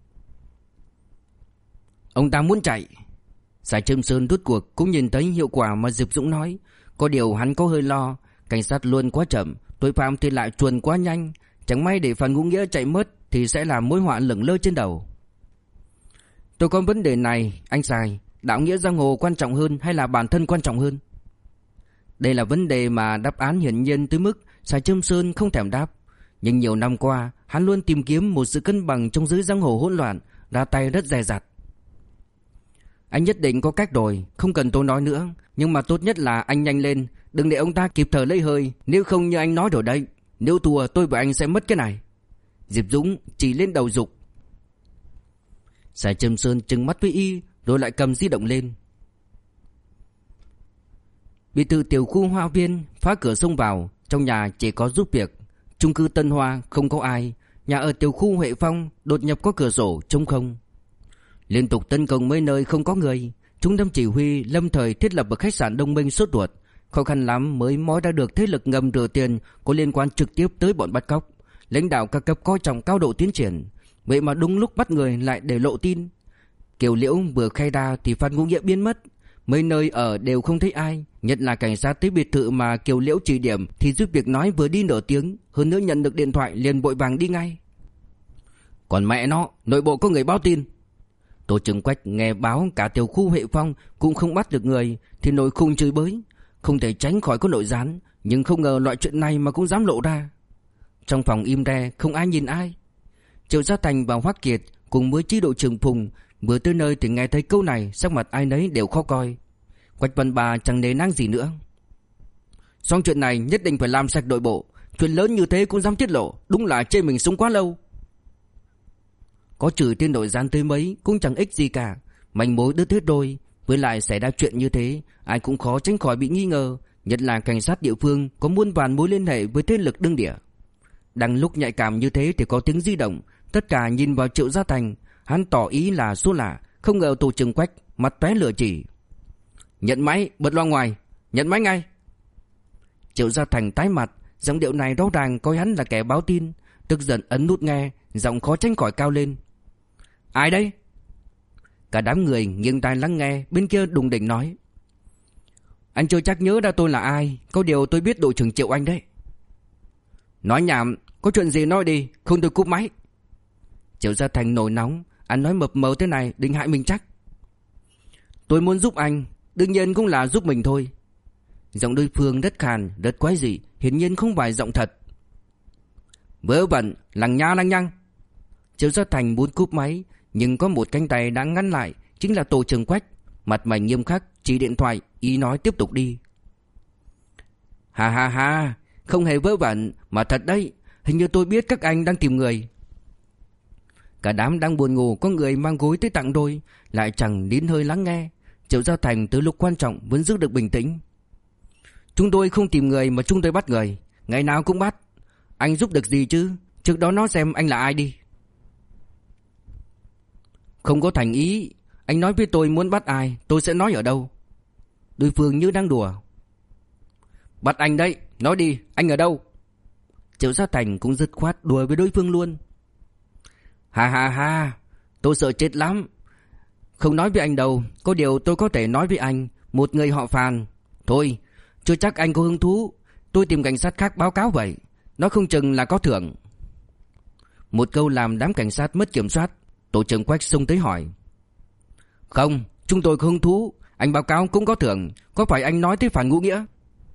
Ông ta muốn chạy. Sài Trâm Sơn rút cuộc cũng nhìn thấy hiệu quả mà Diệp Dũng nói. Có điều hắn có hơi lo, cảnh sát luôn quá chậm, tội phạm thì lại chuồn quá nhanh. Chẳng may để Phan Ngũ Nghĩa chạy mất thì sẽ là mối họa lửng lơ trên đầu. Tôi có vấn đề này, anh Sài, đạo nghĩa giang hồ quan trọng hơn hay là bản thân quan trọng hơn? Đây là vấn đề mà đáp án hiển nhiên tới mức Sài Trâm Sơn không thèm đáp. Nhưng nhiều năm qua, hắn luôn tìm kiếm một sự cân bằng trong giới giang hồ hỗn loạn, ra tay rất dè dặt. Anh nhất định có cách rồi, không cần tôi nói nữa. Nhưng mà tốt nhất là anh nhanh lên, đừng để ông ta kịp thời lấy hơi. Nếu không như anh nói rồi đấy, nếu thua tôi và anh sẽ mất cái này. Diệp Dũng chỉ lên đầu dục. Sài Trâm Sơn trừng mắt với y, rồi lại cầm di động lên. Biệt thự tiểu khu Hoa Viên, phá cửa xông vào, trong nhà chỉ có giúp việc. Chung cư Tân Hoa không có ai, nhà ở tiểu khu Huệ Phong đột nhập có cửa sổ trống không. Liên tục tấn công mấy nơi không có người. Trung tâm chỉ huy lâm thời thiết lập ở khách sạn Đông Minh sốt ruột, khó khăn lắm mới mói ra được thế lực ngầm rửa tiền có liên quan trực tiếp tới bọn bắt cóc. Lãnh đạo các cấp coi trọng cao độ tiến triển, vậy mà đúng lúc bắt người lại để lộ tin. Kiều Liễu vừa khai ra thì Phan Ngũ Nghĩa biến mất, mấy nơi ở đều không thấy ai, nhất là cảnh sát tới biệt thự mà Kiều Liễu chỉ điểm thì giúp việc nói vừa đi nửa tiếng, hơn nữa nhận được điện thoại liền vội vàng đi ngay. Còn mẹ nó, nội bộ có người báo tin. Tô Trừng Quách nghe báo cả tiểu khu Huệ Phong cũng không bắt được người thì nổi khùng chửi bới, không thể tránh khỏi có nội gián, nhưng không ngờ loại chuyện này mà cũng dám lộ ra. Trong phòng im re không ai nhìn ai. Triệu Gia Thành và Hoắc Kiệt cùng với chi đội trưởng Phùng vừa tới nơi thì nghe thấy câu này, sắc mặt ai nấy đều khó coi. Quách Văn Bà chẳng nề nang gì nữa. Xong chuyện này nhất định phải làm sạch nội bộ, chuyện lớn như thế cũng dám tiết lộ, đúng là chê mình sống quá lâu. Có trừ tên nội gián tới mấy cũng chẳng ích gì cả, manh mối đứt hết rồi. Với lại xảy ra chuyện như thế, ai cũng khó tránh khỏi bị nghi ngờ, nhất là cảnh sát địa phương có muôn vàn mối liên hệ với thế lực đương địa. Đang lúc nhạy cảm như thế thì có tiếng di động, tất cả nhìn vào Triệu Gia Thành, hắn tỏ ý là số lạ, không ngờ Tô Trừng Quách mặt tóe lửa chỉ. Nhận máy, bật loa ngoài, nhận máy ngay. Triệu Gia Thành tái mặt, giọng điệu này rõ ràng coi hắn là kẻ báo tin, tức giận ấn nút nghe, giọng khó tránh khỏi cao lên. Ai đây? Cả đám người nghiêng tai lắng nghe, bên kia đùng đỉnh nói. Anh chưa chắc nhớ ra tôi là ai, có điều tôi biết đội trưởng Triệu anh đấy. Nói nhảm, có chuyện gì nói đi, không tôi cúp máy. Triệu Gia Thành nổi nóng, anh nói mập mờ thế này định hại mình chắc. Tôi muốn giúp anh, đương nhiên cũng là giúp mình thôi. Giọng đối phương rất khàn, rất quái dị, hiển nhiên không phải giọng thật. Vớ vẩn, lằng nha lằng nhăng. Triệu Gia Thành muốn cúp máy, nhưng có một cánh tay đã ngăn lại, chính là Tô Trường Quách. Mặt mày nghiêm khắc, chỉ điện thoại, ý nói tiếp tục đi. Ha ha ha, không hề vớ vẩn, mà thật đấy, hình như tôi biết các anh đang tìm người. Cả đám đang buồn ngủ, có người mang gối tới tặng đôi, lại chẳng nín hơi lắng nghe. Triệu Gia Thành từ lúc quan trọng vẫn giữ được bình tĩnh. Chúng tôi không tìm người mà chúng tôi bắt người, ngày nào cũng bắt. Anh giúp được gì chứ? Trước đó nói xem anh là ai đi. Không có thành ý, anh nói với tôi muốn bắt ai, tôi sẽ nói ở đâu. Đối phương như đang đùa. Bắt anh đấy, nói đi, anh ở đâu? Triệu Gia Thành cũng dứt khoát đùa với đối phương luôn. Ha ha ha, tôi sợ chết lắm. Không nói với anh đâu, có điều tôi có thể nói với anh, một người họ Phan. Thôi, chưa chắc anh có hứng thú, tôi tìm cảnh sát khác báo cáo vậy, nó không chừng là có thưởng. Một câu làm đám cảnh sát mất kiểm soát. Tổ trưởng Quách xông tới hỏi. Không, chúng tôi có hứng thú, anh báo cáo cũng có thưởng, có phải anh nói tới Phan Ngũ Nghĩa?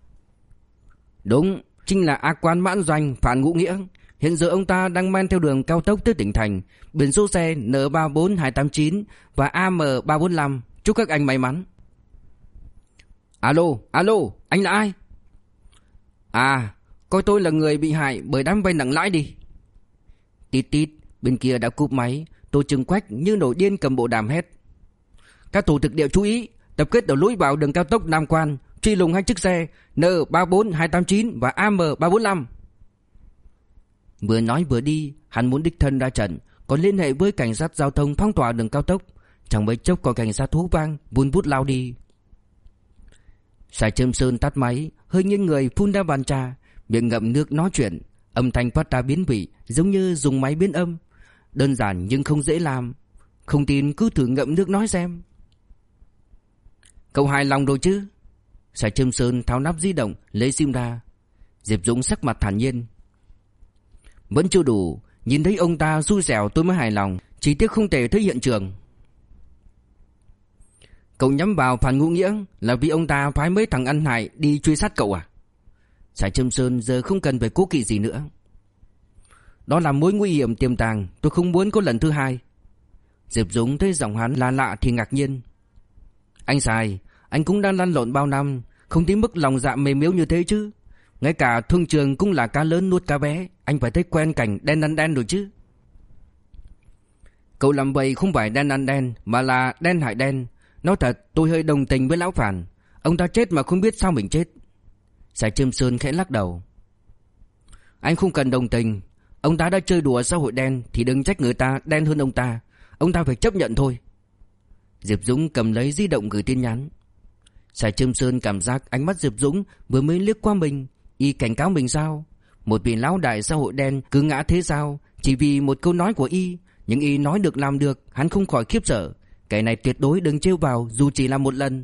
Đúng, chính là A Quan Mãn Doanh Phan Ngũ Nghĩa. Hiện giờ ông ta đang men theo đường cao tốc tới tỉnh thành, biển số xe N34289 và AM345. Chúc các anh may mắn. Alo, alo, anh là ai? À, coi tôi là người bị hại bởi đám vay nặng lãi đi. Tít tít, bên kia đã cúp máy. Tô Trường Quách như nổi điên cầm bộ đàm hét. Các thủ thực địa chú ý, tập kết ở lối vào đường cao tốc Nam Quan, truy lùng hai chiếc xe N34289 và AM345. Vừa nói vừa đi, hắn muốn đích thân ra trận, còn liên hệ với cảnh sát giao thông phong tỏa đường cao tốc. Chẳng mấy chốc có cảnh sát hú vang vun vút lao đi. Sài Trâm Sơn tắt máy, hơi nghiêng người phun ra bàn trà, miệng ngậm nước nói chuyện, âm thanh phát ra biến vị, giống như dùng máy biến âm. Đơn giản nhưng không dễ làm. Không tin cứ thử ngậm nước nói xem. Cậu hài lòng rồi chứ? Sài Trâm Sơn tháo nắp di động, lấy sim ra. Diệp Dũng sắc mặt thản nhiên. Vẫn chưa đủ, nhìn thấy ông ta xui xẻo tôi mới hài lòng, chỉ tiếc không thể thấy hiện trường. Cậu nhắm vào Phan Ngũ Nghĩa là vì ông ta phái mấy thằng ăn hại đi truy sát cậu à? Sài Trâm Sơn giờ không cần phải cố kỵ gì nữa. Đó là mối nguy hiểm tiềm tàng, tôi không muốn có lần thứ hai. Diệp Dũng thấy giọng hắn là lạ thì ngạc nhiên. Anh Sài, anh cũng đang lăn lộn bao năm, không đến mức lòng dạ mềm yếu như thế chứ. Ngay cả thương trường cũng là cá lớn nuốt cá bé, anh phải thấy quen cảnh đen ăn đen rồi chứ. Cậu làm vậy không phải đen ăn đen, mà là đen hại đen. Nói thật, tôi hơi đồng tình với lão Phản. Ông ta chết mà không biết sao mình chết. Sài Trâm Sơn khẽ lắc đầu. Anh không cần đồng tình. Ông ta đã chơi đùa xã hội đen thì đừng trách người ta đen hơn ông ta. Ông ta phải chấp nhận thôi. Diệp Dũng cầm lấy di động gửi tin nhắn. Sài Trâm Sơn cảm giác ánh mắt Diệp Dũng vừa mới liếc qua mình, y cảnh cáo mình sao? Một vị lão đại xã hội đen cứ ngã thế sao? Chỉ vì một câu nói của y. Nhưng y nói được làm được, hắn không khỏi khiếp sợ. Cái này tuyệt đối đừng trêu vào dù chỉ là một lần.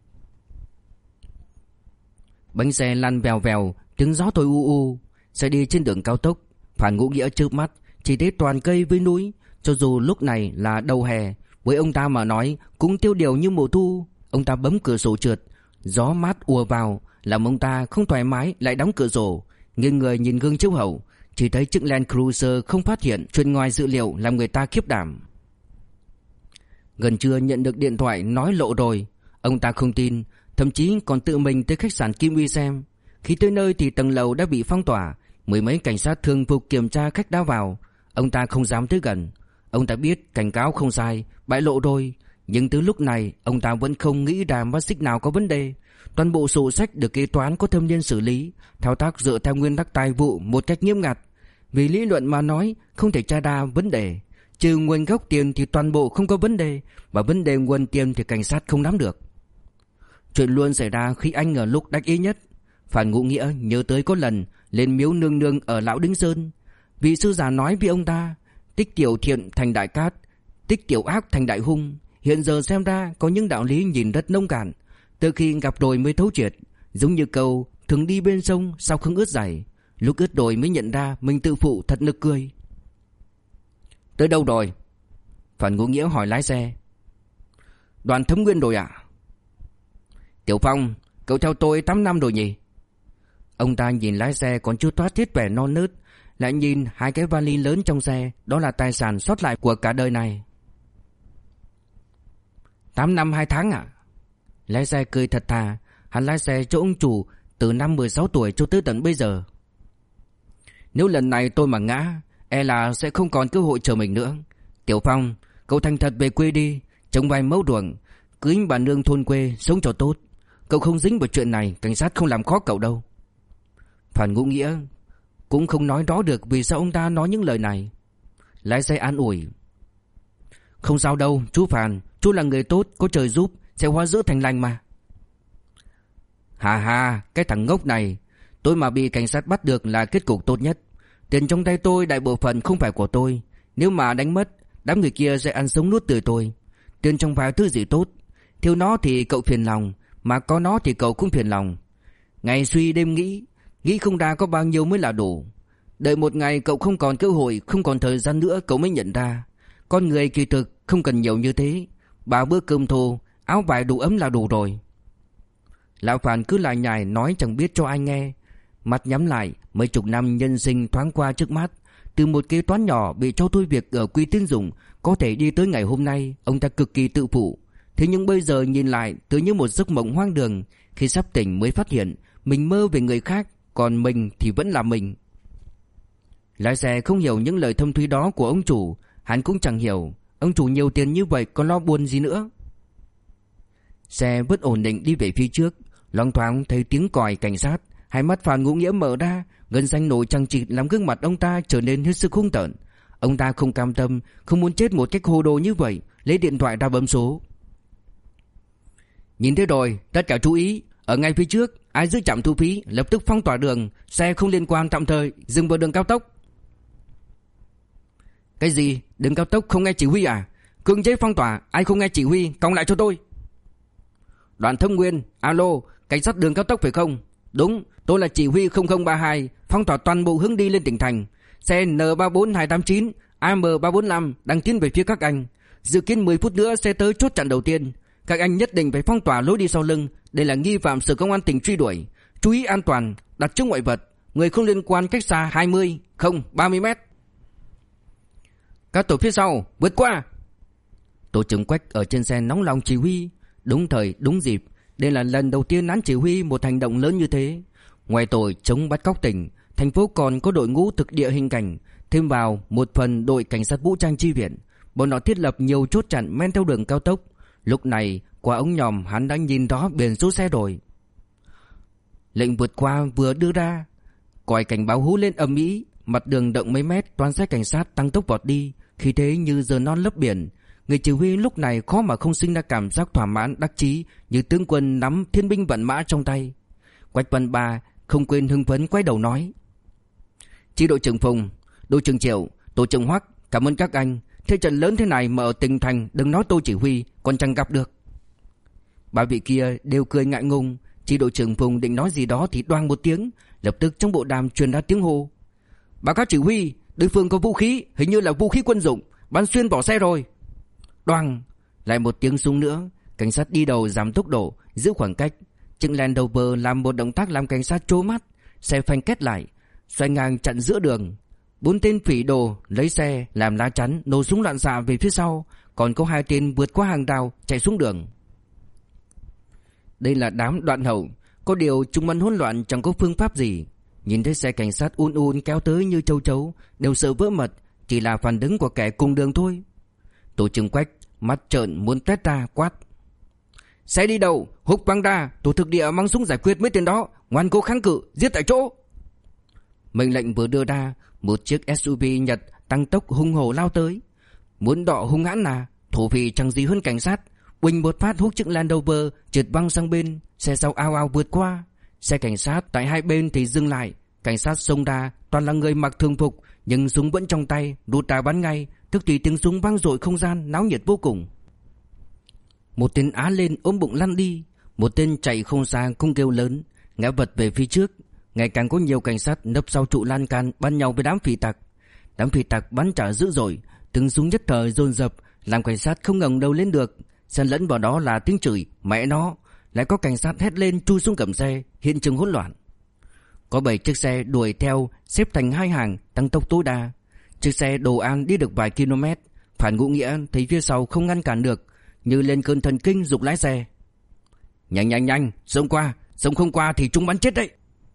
Bánh xe lăn vèo vèo, tiếng gió thổi u u. Xe đi trên đường cao tốc. Phan Ngũ Nghĩa chớp mắt, chỉ thấy toàn cây với núi. Cho dù lúc này là đầu hè, với ông ta mà nói cũng tiêu điều như mùa thu. Ông ta bấm cửa sổ trượt, gió mát ùa vào, làm ông ta không thoải mái lại đóng cửa sổ. Nghiêng người nhìn gương chiếu hậu, chỉ thấy chiếc Land Cruiser không phát hiện chuyện ngoài dự liệu làm người ta khiếp đảm. Gần trưa nhận được điện thoại nói lộ rồi. Ông ta không tin, thậm chí còn tự mình tới khách sạn Kim Uy xem. Khi tới nơi thì tầng lầu đã bị phong tỏa, mười mấy cảnh sát thường phục kiểm tra khách đã vào. Ông ta không dám tới gần. Ông ta biết cảnh cáo không sai, bại lộ rồi. Nhưng từ lúc này ông ta vẫn không nghĩ ra mắt xích nào có vấn đề. Toàn bộ sổ sách được kế toán có thâm niên xử lý, thao tác dựa theo nguyên tắc tài vụ một cách nghiêm ngặt. Vì lý luận mà nói không thể tra ra vấn đề. Trừ nguồn gốc tiền thì toàn bộ không có vấn đề, và vấn đề nguồn tiền thì cảnh sát không nắm được. Chuyện luôn xảy ra khi anh ở lúc đắc ý nhất. Phan Ngũ Nghĩa nhớ tới có lần lên miếu nương nương ở Lão Đính Sơn. Vị sư già nói với ông ta, tích tiểu thiện thành đại cát, tích tiểu ác thành đại hung. Hiện giờ xem ra có những đạo lý nhìn rất nông cạn, từ khi gặp rồi mới thấu triệt. Giống như câu thường đi bên sông sao không ướt giày, lúc ướt rồi mới nhận ra mình tự phụ thật nực cười. Tới đâu rồi? Phan Ngũ Nghĩa hỏi lái xe. Đoàn Thấm Nguyên rồi ạ. Tiểu Phong, cậu theo tôi 8 năm rồi nhỉ? Ông ta nhìn lái xe còn chưa thoát hết vẻ non nớt, lại nhìn hai cái vali lớn trong xe, đó là tài sản sót lại của cả đời này. 8 năm 2 tháng à? Lái xe cười thật thà. Hắn lái xe cho ông chủ từ năm 16 tuổi cho tới tận bây giờ. Nếu lần này tôi mà ngã, e là sẽ không còn cơ hội chờ mình nữa. Tiểu Phong, cậu thành thật về quê đi, trồng vài mẫu ruộng, cưới bà nương thôn quê, sống cho tốt. Cậu không dính vào chuyện này, cảnh sát không làm khó cậu đâu. Phan Ngũ Nghĩa cũng không nói rõ được vì sao ông ta nói những lời này. Lái xe an ủi: Không sao đâu chú Phan, chú là người tốt, có trời giúp, sẽ hóa dữ thành lành mà. Hà hà, cái thằng ngốc này, tôi mà bị cảnh sát bắt được là kết cục tốt nhất. Tiền trong tay tôi đại bộ phận không phải của tôi, nếu mà đánh mất, đám người kia sẽ ăn sống nuốt tươi tôi. Tiền trong phải thứ gì tốt, thiếu nó thì cậu phiền lòng, mà có nó thì cậu cũng phiền lòng. Ngày suy đêm nghĩ không ra có bao nhiêu mới là đủ. Đợi một ngày cậu không còn cơ hội, không còn thời gian nữa, cậu mới nhận ra con người kỳ thực không cần nhiều như thế. 3 bữa cơm thô, áo vải đủ ấm là đủ rồi. Lão Phan cứ lại nhải nói chẳng biết cho ai nghe. Mắt nhắm lại, mấy chục năm nhân sinh thoáng qua trước mắt. Từ một kế toán nhỏ bị cho thôi việc ở Quỹ Tín dụng có thể đi tới ngày hôm nay, ông ta cực kỳ tự phụ. Thế nhưng bây giờ nhìn lại tự như một giấc mộng hoang đường. Khi sắp tỉnh mới phát hiện mình mơ về người khác, còn mình thì vẫn là mình. Lái xe không hiểu những lời thâm thúy đó của ông chủ. Hắn cũng chẳng hiểu, ông chủ nhiều tiền như vậy còn lo buồn gì nữa. Xe vẫn ổn định đi về phía trước. Loáng thoáng thấy tiếng còi cảnh sát. Hai mắt Phan Ngũ Nghĩa mở ra, gân xanh nổi chằng chịt làm gương mặt ông ta trở nên hết sức hung tợn. Ông ta không cam tâm, không muốn chết một cách hồ đồ như vậy, lấy điện thoại ra bấm số. Nhìn thấy rồi, tất cả chú ý, ở ngay phía trước, ai giữ trạm thu phí lập tức phong tỏa đường, xe không liên quan tạm thời dừng vào đường cao tốc. Cái gì? Đường cao tốc không nghe chỉ huy à? Cưỡng chế phong tỏa, ai không nghe chỉ huy, còng lại cho tôi. Đoàn Thông Nguyên, alo, cảnh sát đường cao tốc phải không? Đúng, tôi là chỉ huy 0032, phong tỏa toàn bộ hướng đi lên tỉnh thành. Xe N34289, AM345 đang tiến về phía các anh. Dự kiến 10 phút nữa sẽ tới chốt chặn đầu tiên. Các anh nhất định phải phong tỏa lối đi sau lưng. Đây là nghi phạm sở công an tỉnh truy đuổi. Chú ý an toàn, đặt chướng ngoại vật, người không liên quan cách xa 20, không 30 mét. Các tổ phía sau, vượt qua. Tổ trưởng Quách ở trên xe nóng lòng chỉ huy. Đúng thời, đúng dịp. Đây là lần đầu tiên hắn chỉ huy một hành động lớn như thế. Ngoài tội chống bắt cóc tỉnh, thành phố còn có đội ngũ thực địa hình cảnh, thêm vào một phần đội cảnh sát vũ trang chi viện. Bọn họ thiết lập nhiều chốt chặn men theo đường cao tốc. Lúc này qua ống nhòm hắn đã nhìn rõ biển số xe rồi. Lệnh vượt qua vừa đưa ra, còi cảnh báo hú lên ầm ĩ. Mặt đường động mấy mét, toàn xe cảnh sát tăng tốc vọt đi, khí thế như giờ non lấp biển. Người chỉ huy lúc này khó mà không sinh ra cảm giác thỏa mãn đắc chí, như tướng quân nắm thiên binh vận mã trong tay. Quách Văn Ba không quên hưng phấn quay đầu nói: Chi đội trưởng Phùng, đội trưởng Triệu, tổ trưởng Hoắc, cảm ơn các anh. Thế trận lớn thế này mà ở tỉnh thành đừng nói tôi chỉ huy, còn chẳng gặp được. Ba vị kia đều cười ngại ngùng. Chi đội trưởng Phùng định nói gì đó thì đoang một tiếng, lập tức trong bộ đàm truyền ra tiếng hô: Báo cáo chỉ huy, đối phương có vũ khí, hình như là vũ khí quân dụng, bắn xuyên vỏ xe rồi. Đoàng, lại một tiếng súng nữa. Cảnh sát đi đầu giảm tốc độ, giữ khoảng cách. Chiếc Land Rover làm một động tác làm cảnh sát trố mắt. Xe phanh két lại, xoay ngang chặn giữa đường. 4 tên phỉ đồ lấy xe làm lá chắn, nổ súng loạn xạ về phía sau. Còn có 2 tên vượt qua hàng rào chạy xuống đường. Đây là đám đoạn hậu, có điều chúng vẫn hỗn loạn, chẳng có phương pháp gì. Nhìn thấy xe cảnh sát un kéo tới như châu chấu, đều sợ vỡ mật, chỉ là phản ứng của kẻ cùng đường thôi. Tổ trưởng Quách mắt trợn muốn tét ra quát: Xe đi đâu? Húc băng ra, tổ thực địa mang súng giải quyết mấy tên đó, ngoan cố kháng cự, giết tại chỗ. Mệnh lệnh vừa đưa ra, một chiếc SUV Nhật tăng tốc hung hổ lao tới. Muốn đọ hung hãn là thổ phỉ chẳng gì hơn cảnh sát. Quỳnh một phát hút chiếc Land Rover trượt văng sang bên, xe sau ao ao vượt qua. Xe cảnh sát tại hai bên thì dừng lại. Cảnh sát xông ra toàn là người mặc thường phục, nhưng súng vẫn trong tay, rút ra bắn ngay. Tức thì tiếng súng vang dội không gian, náo nhiệt vô cùng. Một tên á lên ôm bụng lăn đi, một tên chạy không xa không kêu lớn, ngã vật về phía trước. Ngày càng có nhiều cảnh sát nấp sau trụ lan can bắn nhau với đám phỉ tặc. Đám phỉ tặc bắn trả dữ dội, tiếng súng nhất thời dồn dập, làm cảnh sát không ngẩng đầu lên được. Xen lẫn vào đó là tiếng chửi mẹ nó, lại có cảnh sát hét lên chui xuống gầm xe, hiện trường hỗn loạn. Có 7 chiếc xe đuổi theo, xếp thành 2 hàng, tăng tốc tối đa. Chiếc xe đồ an đi được vài km. Phan Ngũ Nghĩa thấy phía sau không ngăn cản được, như lên cơn thần kinh giục lái xe. Nhanh nhanh nhanh, sông không qua thì chúng bắn chết đấy.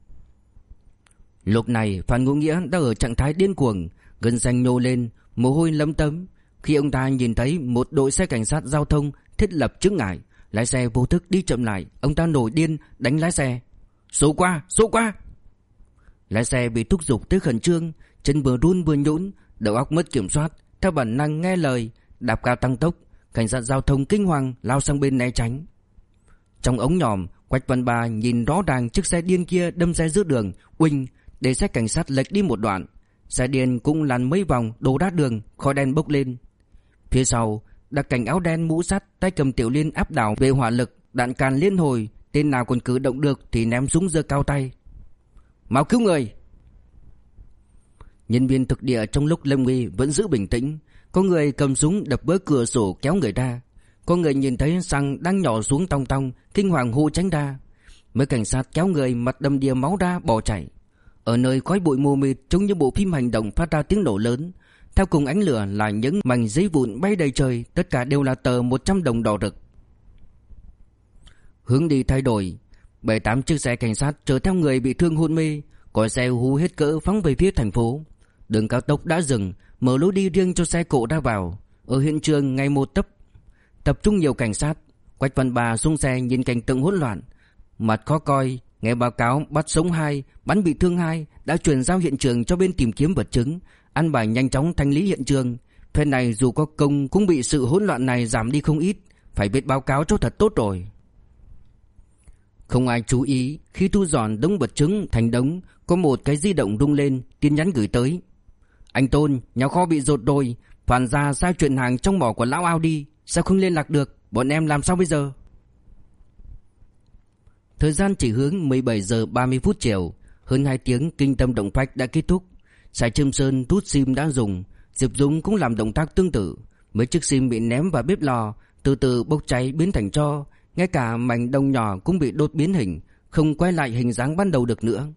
Lúc này Phan Ngũ Nghĩa đã ở trạng thái điên cuồng, gân xanh nhô lên, mồ hôi lấm tấm. Khi ông ta nhìn thấy một đội xe cảnh sát giao thông thiết lập chướng ngại, lái xe vô thức đi chậm lại, ông ta nổi điên đánh lái xe. Số qua. Lái xe bị thúc giục tới khẩn trương, chân vừa run vừa nhũn, đầu óc mất kiểm soát, theo bản năng nghe lời, đạp ga tăng tốc. Cảnh sát giao thông kinh hoàng lao sang bên né tránh. Trong ống nhòm, Quách Văn Ba nhìn rõ ràng chiếc xe điên kia đâm xe giữa đường, uỳnh, để xe cảnh sát lệch đi một đoạn. Xe điên cũng lăn mấy vòng đổ đát đường, khói đen bốc lên. Phía sau, đặc cảnh áo đen mũ sắt, tay cầm tiểu liên áp đảo về hỏa lực, đạn càn liên hồi, tên nào còn cử động được thì ném súng giơ cao tay. Mau cứu người! Nhân viên thực địa trong lúc lâm nguy vẫn giữ bình tĩnh. Có người cầm súng đập vỡ cửa sổ kéo người ra. Có người nhìn thấy xăng đang nhỏ xuống tong tong, kinh hoàng hô tránh ra. Mấy cảnh sát kéo người mặt đầm đìa máu ra bỏ chạy. Ở nơi khói bụi mù mịt trông như bộ phim hành động phát ra tiếng nổ lớn. Theo cùng ánh lửa là những mảnh giấy vụn bay đầy trời, tất cả đều là tờ 100 đồng đỏ rực. Hướng đi thay đổi, 7-8 chiếc xe cảnh sát chở theo người bị thương hôn mê, còi xe hú hết cỡ phóng về phía thành phố. Đường cao tốc đã dừng, mở lối đi riêng cho xe cộ ra vào. Ở hiện trường ngày một tập trung nhiều cảnh sát. Quách Văn Ba xuống xe nhìn cảnh tượng hỗn loạn, mặt khó coi. Nghe báo cáo bắt sống 2, bắn bị thương 2, đã chuyển giao hiện trường cho bên tìm kiếm vật chứng, an bài nhanh chóng thanh lý hiện trường. Phen này dù có công cũng bị sự hỗn loạn này giảm đi không ít, phải biết báo cáo cho thật tốt rồi. Không ai chú ý, khi thu dọn đống vật chứng thành đống, có một cái di động rung lên, tin nhắn gửi tới. Anh Tôn, nhà kho bị dột rồi, phản ra sai chuyện hàng trong mỏ của lão Ao đi, sao không liên lạc được, bọn em làm sao bây giờ? Thời gian chỉ hướng 17 giờ 30 phút chiều, hơn 2 tiếng kinh tâm động phách đã kết thúc. Sài Trâm Sơn rút sim đã dùng, Diệp Dũng cũng làm động tác tương tự. Mấy chiếc sim bị ném vào bếp lò, từ từ bốc cháy biến thành tro, ngay cả mảnh đồng nhỏ cũng bị đốt biến hình, không quay lại hình dáng ban đầu được nữa.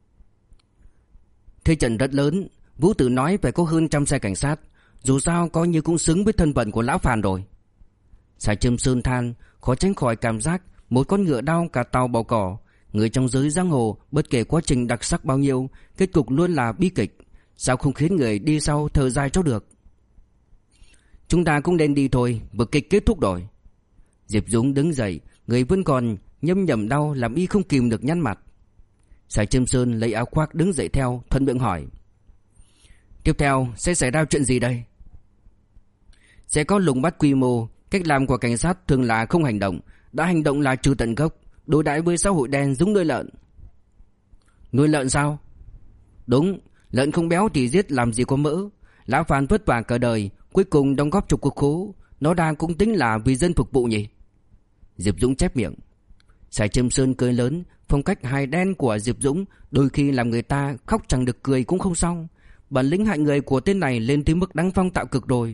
Thế trận rất lớn, Vũ Tử nói phải có hơn 100 xe cảnh sát, dù sao coi như cũng xứng với thân phận của lão Phàn rồi. Sài Trâm Sơn than, khó tránh khỏi cảm giác một con ngựa đau cả tàu bỏ cỏ. Người trong giới giang hồ, bất kể quá trình đặc sắc bao nhiêu, kết cục luôn là bi kịch. Sao không khiến người đi sau thở dài cho được? Chúng ta cũng nên đi thôi, vở kịch kết thúc rồi. Diệp Dũng đứng dậy, người vẫn còn nhâm nhẩm đau làm y không kìm được nhăn mặt. Sài Trâm Sơn lấy áo khoác đứng dậy theo, thuận miệng hỏi. Tiếp theo sẽ xảy ra chuyện gì đây? Sẽ có lùng bắt quy mô. Cách làm của cảnh sát thường là không hành động, đã hành động là trừ tận gốc, đối đãi với xã hội đen giống nuôi lợn. Nuôi lợn sao? Đúng, lợn không béo thì giết làm gì có mỡ. Lão Phan vất vả cả đời, cuối cùng đóng góp cho quốc khố, nó đang cũng tính là vì dân phục vụ nhỉ? Diệp Dũng chép miệng. Sài Trâm Sơn cười lớn, phong cách hài đen của Diệp Dũng đôi khi làm người ta khóc chẳng được cười cũng không xong. Bản lĩnh hại người của tên này lên tới mức đáng phong tạo cực rồi.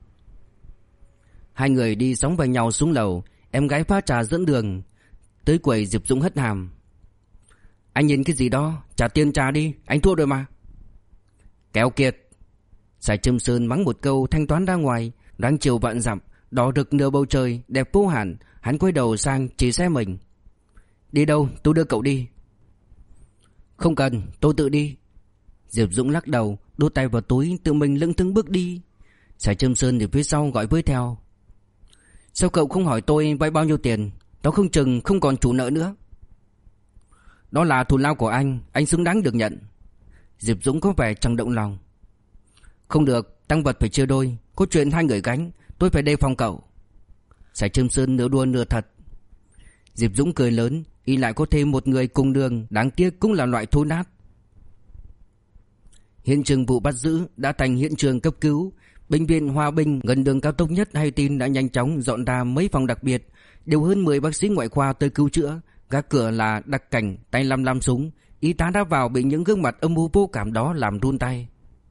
Hai người đi sóng vai nhau xuống lầu, em gái pha trà dẫn đường. Tới quầy Diệp Dũng hất hàm. Anh nhìn cái gì đó, trả tiền trà đi, anh thua rồi mà. Kéo kiệt. Sài Trâm Sơn mắng một câu thanh toán ra ngoài. Đang chiều vạn dặm, đỏ rực nửa bầu trời đẹp vô hạn. Hắn quay đầu sang chỉ xe mình. Đi đâu, tôi đưa cậu đi. Không cần, tôi tự đi. Diệp Dũng lắc đầu, đút tay vào túi, tự mình lững thững bước đi. Sài Trâm Sơn ở phía sau gọi với theo. Sao cậu không hỏi tôi vay bao nhiêu tiền? Đó không chừng không còn chủ nợ nữa. Đó là thù lao của anh xứng đáng được nhận. Diệp Dũng có vẻ chẳng động lòng. Không được, tăng vật phải chia đôi, có chuyện hai người gánh, tôi phải đề phòng cậu. Sài Trâm Sơn nửa đùa nửa thật. Diệp Dũng cười lớn, y lại có thêm một người cùng đường, đáng tiếc cũng là loại thối nát. Hiện trường vụ bắt giữ đã thành hiện trường cấp cứu. Bệnh viện Hòa Bình gần đường cao tốc nhất hay tin đã nhanh chóng dọn ra mấy phòng đặc biệt, điều hơn 10 bác sĩ ngoại khoa tới cứu chữa. Gác cửa là đặc cảnh tay lăm súng, y tá đã vào bị những gương mặt âm u vô cảm đó làm run tay.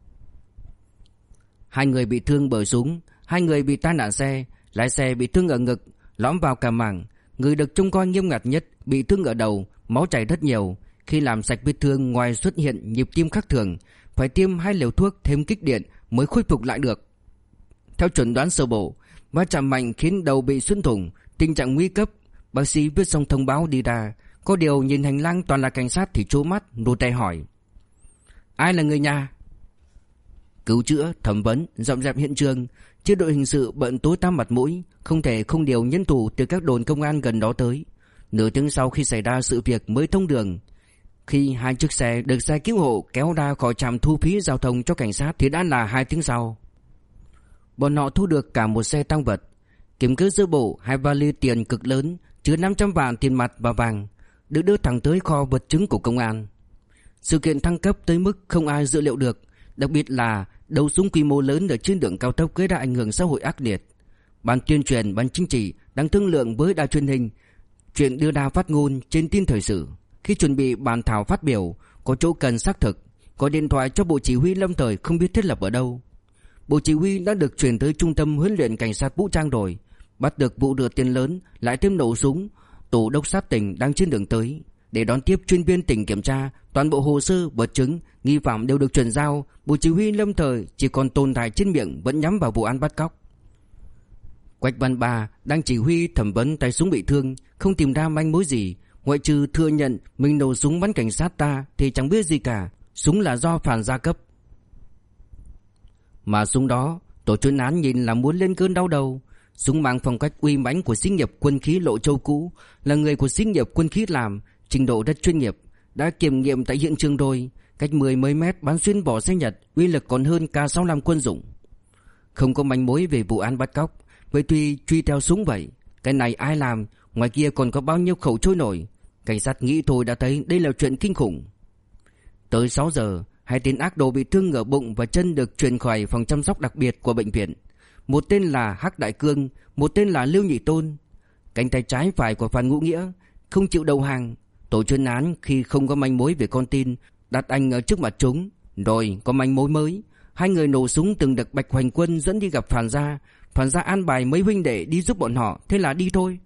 Hai người bị thương bởi súng, hai người bị tai nạn xe, lái xe bị thương ở ngực, lõm vào cả màng. Người được trông coi nghiêm ngặt nhất bị thương ở đầu, máu chảy rất nhiều. Khi làm sạch vết thương, ngoài xuất hiện nhịp tim khác thường, phải tiêm 2 liều thuốc thêm kích điện mới khôi phục lại được. Theo chuẩn đoán sơ bộ, va chạm mạnh khiến đầu bị xuyên thủng, tình trạng nguy cấp. Bác sĩ viết xong thông báo đi ra. Có điều nhìn hành lang toàn là cảnh sát thì trố mắt, nô tay hỏi: ai là người nhà? Cứu chữa, thẩm vấn, dọn dẹp hiện trường. Chế đội hình sự bận tối tăm mặt mũi, không thể không điều nhân thủ từ các đồn công an gần đó tới. Nửa tiếng sau khi xảy ra sự việc mới thông đường. Khi 2 chiếc xe được xe cứu hộ kéo ra khỏi trạm thu phí giao thông cho cảnh sát thì đã là 2 tiếng sau. Bọn họ thu được cả một xe tang vật, kiểm kê sơ bộ 2 vali tiền cực lớn chứa 500 vạn tiền mặt và vàng, được đưa thẳng tới kho vật chứng của công an. Sự kiện thăng cấp tới mức không ai dự liệu được, đặc biệt là đấu súng quy mô lớn ở trên đường cao tốc gây ra ảnh hưởng xã hội ác liệt. Ban tuyên truyền, ban chính trị đang thương lượng với đài truyền hình chuyện đưa ra phát ngôn trên tin thời sự. Khi chuẩn bị bàn thảo phát biểu, có chỗ cần xác thực, có điện thoại cho bộ chỉ huy lâm thời không biết thiết lập ở đâu. Bộ chỉ huy đã được chuyển tới trung tâm huấn luyện cảnh sát vũ trang rồi. Bắt được vụ rửa tiền lớn, lại thêm nổ súng. Tổ đốc sát tỉnh đang trên đường tới để đón tiếp chuyên viên tỉnh kiểm tra. Toàn bộ hồ sơ, vật chứng, nghi phạm đều được chuyển giao. Bộ chỉ huy lâm thời chỉ còn tồn tại trên miệng, vẫn nhắm vào vụ án bắt cóc. Quách Văn Ba đang chỉ huy thẩm vấn tay súng bị thương, không tìm ra manh mối gì, ngoại trừ thừa nhận mình nổ súng bắn cảnh sát ta thì chẳng biết gì cả. Súng là do phản gia cấp. Mà súng đó, tổ chuyên án nhìn là muốn lên cơn đau đầu. Súng mang phong cách uy mãnh của xí nghiệp quân khí Lộ Châu cũ, là người của xí nghiệp quân khí làm, trình độ rất chuyên nghiệp, đã kiểm nghiệm tại hiện trường rồi. Cách 10 mấy mét bắn xuyên vỏ xe Nhật, uy lực còn hơn K65 quân dụng. Không có manh mối về vụ án bắt cóc, vậy tuy truy theo súng vậy. Cái này ai làm, ngoài kia còn có bao nhiêu khẩu trôi nổi. Cảnh sát nghĩ thôi đã thấy đây là chuyện kinh khủng. Tới 6 giờ, 2 tên ác đồ bị thương ở bụng và chân được chuyển khỏi phòng chăm sóc đặc biệt của bệnh viện. Một tên là Hắc Đại Cương, một tên là Lưu Nhị Tôn. Cánh tay trái phải của Phan Ngũ Nghĩa không chịu đầu hàng. Tổ chuyên án khi không có manh mối về con tin đặt anh ở trước mặt chúng. Rồi có manh mối mới, 2 người nổ súng từng được Bạch Hoành Quân dẫn đi gặp Phàn Gia. Phàn Gia an bài mấy huynh đệ đi giúp bọn họ, thế là đi thôi.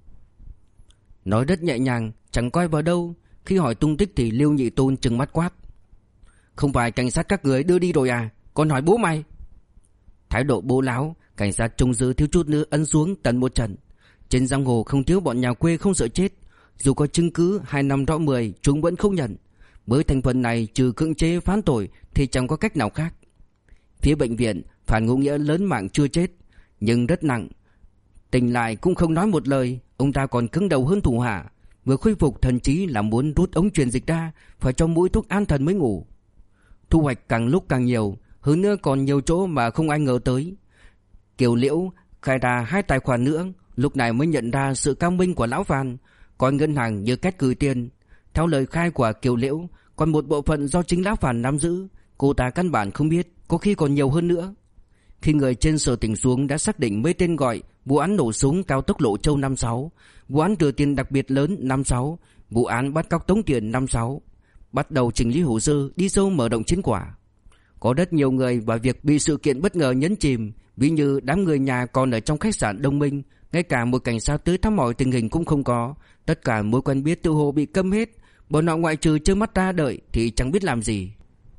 Nói rất nhẹ nhàng, chẳng coi vào đâu. Khi hỏi tung tích thì Lưu Nhị Tôn trừng mắt quát: không phải cảnh sát các người đưa đi rồi à? Còn hỏi bố mày? Thái độ bố láo, cảnh sát trông giữ thiếu chút nữa ấn xuống tận một trận. Trên giang hồ không thiếu bọn nhà quê không sợ chết. Dù có chứng cứ 2 năm rõ 10, chúng vẫn không nhận. Với thành phần này trừ cưỡng chế phán tội thì chẳng có cách nào khác. Phía bệnh viện, Phan Ngũ Nghĩa lớn mạng chưa chết, nhưng rất nặng. Tỉnh lại cũng không nói một lời, ông ta còn cứng đầu hơn thủ hạ. Vừa khôi phục thần trí là muốn rút ống truyền dịch ra, phải cho mũi thuốc an thần mới ngủ. Thu hoạch càng lúc càng nhiều, hơn nữa còn nhiều chỗ mà không ai ngờ tới. Kiều Liễu khai ra 2 tài khoản nữa, lúc này mới nhận ra sự cao minh của lão Phan, coi ngân hàng như cách gửi tiền. Theo lời khai của Kiều Liễu, còn một bộ phận do chính lão Phan nắm giữ, cô ta căn bản không biết, có khi còn nhiều hơn nữa. Khi người trên sở tỉnh xuống đã xác định mấy tên gọi: vụ án nổ súng cao tốc Lộ Châu 56, vụ án rửa tiền đặc biệt lớn 56, vụ án bắt cóc tống tiền 56. Bắt đầu chỉnh lý hồ sơ, đi sâu mở rộng chiến quả. Có rất nhiều người và việc bị sự kiện bất ngờ nhấn chìm, ví như đám người nhà còn ở trong khách sạn Đông Minh, ngay cả một cảnh sát tới thăm hỏi tình hình cũng không có. Tất cả mối quen biết tự hồ bị câm hết, bọn họ ngoại trừ trơ mắt ra đợi thì chẳng biết làm gì.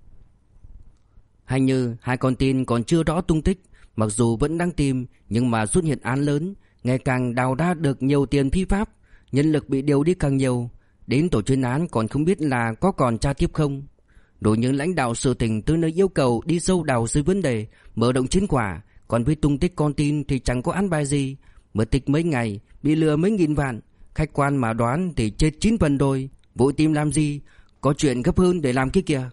Hay như 2 con tin còn chưa rõ tung tích, mặc dù vẫn đang tìm, nhưng mà xuất hiện án lớn, ngày càng đào ra được nhiều tiền phi pháp, nhân lực bị điều đi càng nhiều. Đến tổ chuyên án còn không biết là có còn tra tiếp không. Rồi những lãnh đạo sở tỉnh tới nơi yêu cầu đi sâu đào dưới vấn đề, mở rộng chiến quả. Còn với tung tích con tin thì chẳng có án bài gì. Mất tích mấy ngày, bị lừa mấy nghìn vạn. Khách quan mà đoán thì chết 9 phần rồi. Vội tìm làm gì, có chuyện gấp hơn để làm kia kìa.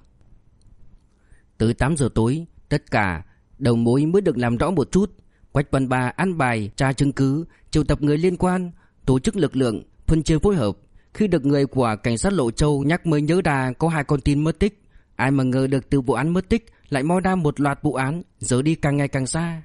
Tới 8 giờ tối, tất cả đầu mối mới được làm rõ một chút. Quách Văn Ba an bài tra chứng cứ, triệu tập người liên quan, tổ chức lực lượng, phân chia phối hợp. Khi được người của cảnh sát Lộ Châu nhắc mới nhớ ra có 2 con tin mất tích. Ai mà ngờ được từ vụ án mất tích lại moi ra một loạt vụ án, giờ đi càng ngày càng xa.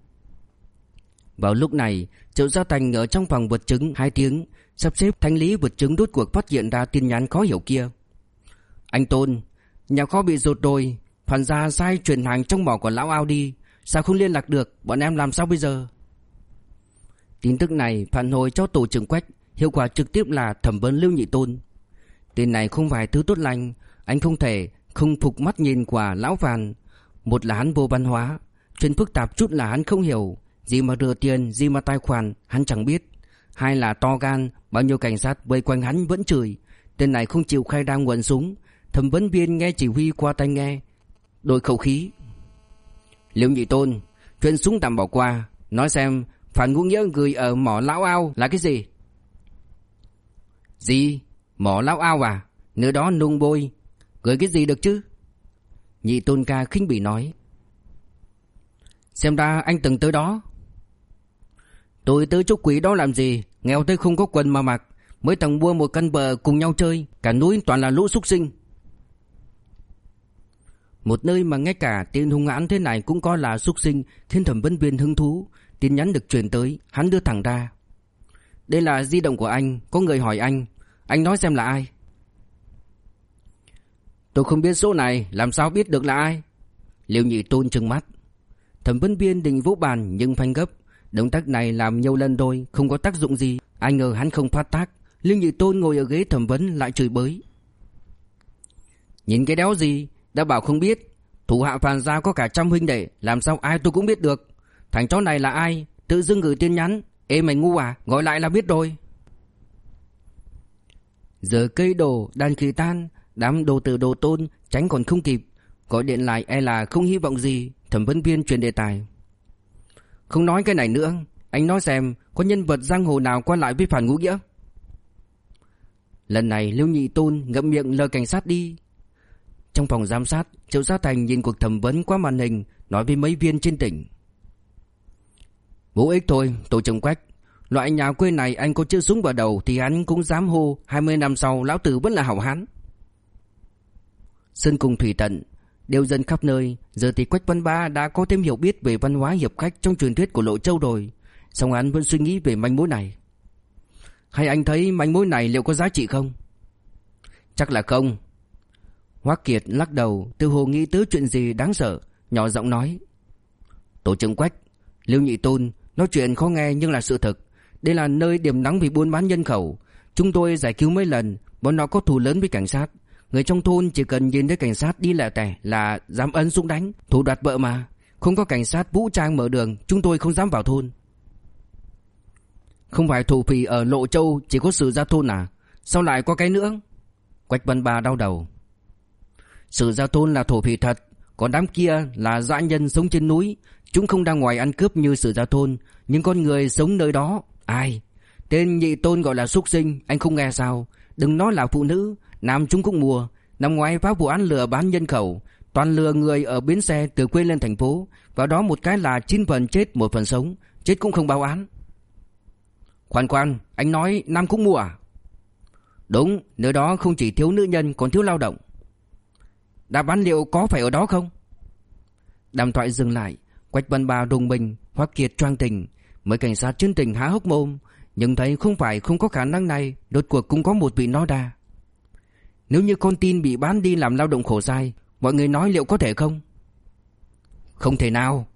Vào lúc này, Triệu Gia Thành ở trong phòng vật chứng 2 tiếng, sắp xếp thanh lý vật chứng, rốt cuộc phát hiện ra tin nhắn khó hiểu kia. Anh Tôn, nhà kho bị rột rồi, Phàn Gia sai chuyển hàng trong mỏ của lão Ao đi, sao không liên lạc được, bọn em làm sao bây giờ? Tin tức này phản hồi cho tổ trưởng Quách, hiệu quả trực tiếp là thẩm vấn Lưu Nhị Tôn. Tên này không phải thứ tốt lành. Anh không thể không phục mắt nhìn của lão Phan. Một là hắn vô văn hóa, chuyện phức tạp chút là hắn không hiểu, gì mà rửa tiền, gì mà tài khoản hắn chẳng biết. Hai là to gan, bao nhiêu cảnh sát vây quanh hắn vẫn chửi. Tên này không chịu khai ra nguồn súng. Thẩm vấn viên nghe chỉ huy qua tai nghe, đổi khẩu khí. Liễu Nhị Tôn, chuyện súng tạm bỏ qua, nói xem Phan Ngũ Nghĩa gửi ở mỏ Lão Ao là cái gì? Gì? Mỏ Lão Ao à? Nơi đó nung bôi, gửi cái gì được chứ? Nhị Tôn ca khinh bỉ nói. Xem ra anh từng tới đó. Tôi tới chỗ quỷ đó làm gì? Nghèo tới không có quần mà mặc, mới thằng mua một căn bờ cùng nhau chơi, cả núi toàn là lũ súc sinh. Một nơi mà ngay cả tên hung hãn thế này cũng có là súc sinh khiến thẩm vấn viên hứng thú. Tin nhắn được truyền tới, hắn đưa thẳng ra. Đây là di động của anh, có người hỏi anh nói xem là ai. Tôi không biết số này, làm sao biết được là ai? Liễu Nhị Tôn trừng mắt. Thẩm vấn viên định vỗ bàn nhưng phanh gấp. Động tác này làm nhiều lần rồi, không có tác dụng gì. Ai ngờ hắn không phát tác. Liễu Nhị Tôn ngồi ở ghế thẩm vấn lại chửi bới. Nhìn cái đéo gì, đã bảo không biết. Thủ hạ Phan gia có cả 100 huynh đệ, làm sao ai tôi cũng biết được. Thằng chó này là ai? Tự dưng gửi tin nhắn. Ê mày ngu à, gọi lại là biết rồi. Giờ cây đổ đàn kỳ tan, đám đồ tử đồ tôn tránh còn không kịp. Gọi điện lại e là không hy vọng gì. Thẩm vấn viên chuyển đề tài. Không nói cái này nữa, anh nói xem có nhân vật giang hồ nào qua lại với Phan Ngũ Nghĩa? Lần này Liễu Nhị Tôn ngậm miệng lờ cảnh sát đi. Trong phòng giám sát, Triệu Gia Thành nhìn cuộc thẩm vấn qua màn hình, nói với mấy viên trên tỉnh. Vô ích thôi, tổ trưởng Quách. Loại nhà quê này anh có chữ súng vào đầu thì hắn cũng dám hô 20 năm sau lão tử vẫn là hảo hán. Sơn cùng thủy tận đều dần khắp nơi. Giờ thì Quách Văn Ba đã có thêm hiểu biết về văn hóa hiệp khách trong truyền thuyết của Lộ Châu rồi. Song hắn vẫn suy nghĩ về manh mối này. Hay anh thấy manh mối này liệu có giá trị không? Chắc là không. Hoắc Kiệt lắc đầu, tự hồ nghĩ tới chuyện gì đáng sợ, nhỏ giọng nói. Tổ trưởng Quách, Liễu Nhị Tôn nói chuyện khó nghe nhưng là sự thật. Đây là nơi điểm nóng vì buôn bán nhân khẩu. Chúng tôi giải cứu mấy lần, bọn nó có thù lớn với cảnh sát. Người trong thôn chỉ cần nhìn thấy cảnh sát đi lẹ tẻ là dám ấn súng đánh, thủ đoạt vợ mà. Không có cảnh sát vũ trang mở đường, chúng tôi không dám vào thôn. Không phải thổ phỉ ở Lộ Châu chỉ có Sử Gia Thôn à? Sao lại có cái nữa? Quách Văn Ba đau đầu. Sử Gia Thôn là thổ phỉ thật, còn đám kia là dã nhân sống trên núi. Chúng không ra ngoài ăn cướp như Sử Gia Thôn, nhưng con người sống nơi đó. Ai? Tên Nhị Tôn gọi là súc sinh, anh không nghe sao? Đừng nói là phụ nữ, nam chúng cũng mua. Năm ngoái phá vụ án lừa bán nhân khẩu, toàn lừa người ở bến xe từ quê lên thành phố. Vào đó một cái là 9 phần chết 1 phần sống, chết cũng không báo án. Khoan, anh nói nam cũng mua à? Đúng, nơi đó không chỉ thiếu nữ nhân còn thiếu lao động. Đáp án liệu có phải ở đó không? Đàm thoại dừng lại. Quách Văn Ba rùng mình, Hoắc Kiệt choang tỉnh. Mấy cảnh sát trên tỉnh há hốc mồm, nhưng thấy không phải không có khả năng này. Đột cuộc cũng có một vị nói ra. Nếu như con tin bị bán đi làm lao động khổ sai, mọi người nói liệu có thể không? Không thể nào.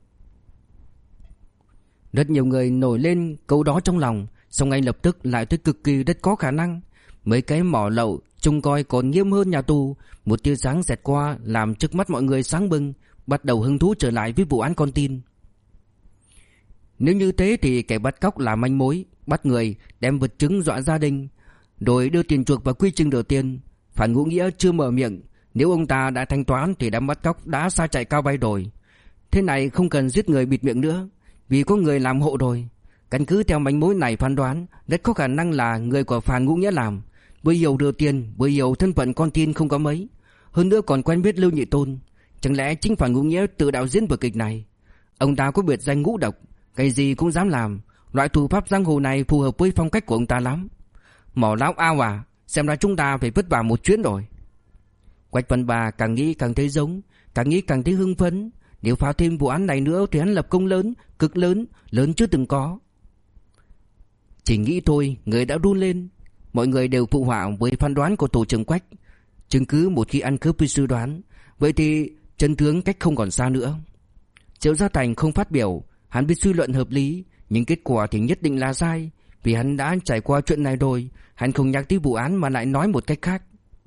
Rất nhiều người nổi lên câu đó trong lòng, xong ngay lập tức lại thấy cực kỳ rất có khả năng. Mấy cái mỏ lậu trông coi còn nghiêm hơn nhà tù. Một tia sáng xẹt qua làm trước mắt mọi người sáng bừng, bắt đầu hứng thú trở lại với vụ án con tin. Nếu như thế thì kẻ bắt cóc là manh mối, bắt người, đem vật chứng dọa gia đình, rồi đưa tiền chuộc vào quy trình đầu tiên. Phan Ngũ Nghĩa chưa mở miệng, nếu ông ta đã thanh toán thì đám bắt cóc đã sa chạy cao bay rồi. Thế này không cần giết người bịt miệng nữa, vì có người làm hộ rồi. Căn cứ theo manh mối này phán đoán, rất có khả năng là người của Phan Ngũ Nghĩa làm. Bởi hiểu đưa tiền, bởi hiểu thân phận con tin không có mấy, hơn nữa còn quen biết Liễu Nhị Tôn. Chẳng lẽ chính Phan Ngũ Nghĩa tự đạo diễn vở kịch này? Ông ta có biệt danh ngũ độc, cái gì cũng dám làm. Loại thủ pháp giang hồ này phù hợp với phong cách của ông ta lắm. Mỏ Lão Ao à? Xem ra chúng ta phải vất vả một chuyến rồi. Quách Văn Ba càng nghĩ càng thấy giống, càng nghĩ càng thấy hưng phấn. Nếu phá thêm vụ án này nữa thì hắn lập công lớn, cực lớn, lớn chưa từng có. Chỉ nghĩ thôi, người đã run lên. Mọi người đều phụ họa với phán đoán của tổ trưởng Quách. Chứng cứ một khi ăn khớp với suy đoán, vậy thì chân tướng cách không còn xa nữa. Triệu Gia Thành không phát biểu. Hắn biết suy luận hợp lý, nhưng kết quả thì nhất định là sai. Vì hắn đã trải qua chuyện này rồi. Hắn không nhắc tới vụ án mà lại nói một cách khác.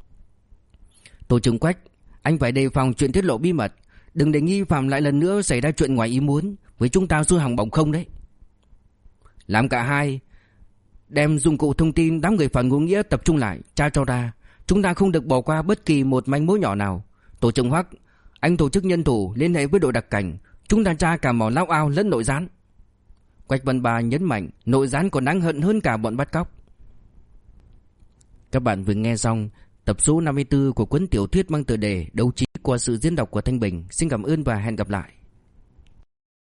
Tổ trưởng Quách, anh phải đề phòng chuyện tiết lộ bí mật. Đừng để nghi phạm lại lần nữa xảy ra chuyện ngoài ý muốn. Với chúng ta xui hỏng bỏng không đấy. Làm cả hai. Đem dụng cụ thông tin đám người phản ngôn nghĩa tập trung lại, tra cho ra. Chúng ta không được bỏ qua bất kỳ một manh mối nhỏ nào. Tổ trưởng Hoắc, anh tổ chức nhân thủ liên hệ với đội đặc cảnh. Chúng ta tra cả mỏ lao ao lẫn nội gián. Quách Văn Ba nhấn mạnh nội gián còn đáng hận hơn cả bọn bắt cóc. Các bạn vừa nghe xong tập số 54 của cuốn tiểu thuyết mang tựa đề Đấu trí qua sự diễn đọc của Thanh Bình. Xin cảm ơn và hẹn gặp lại.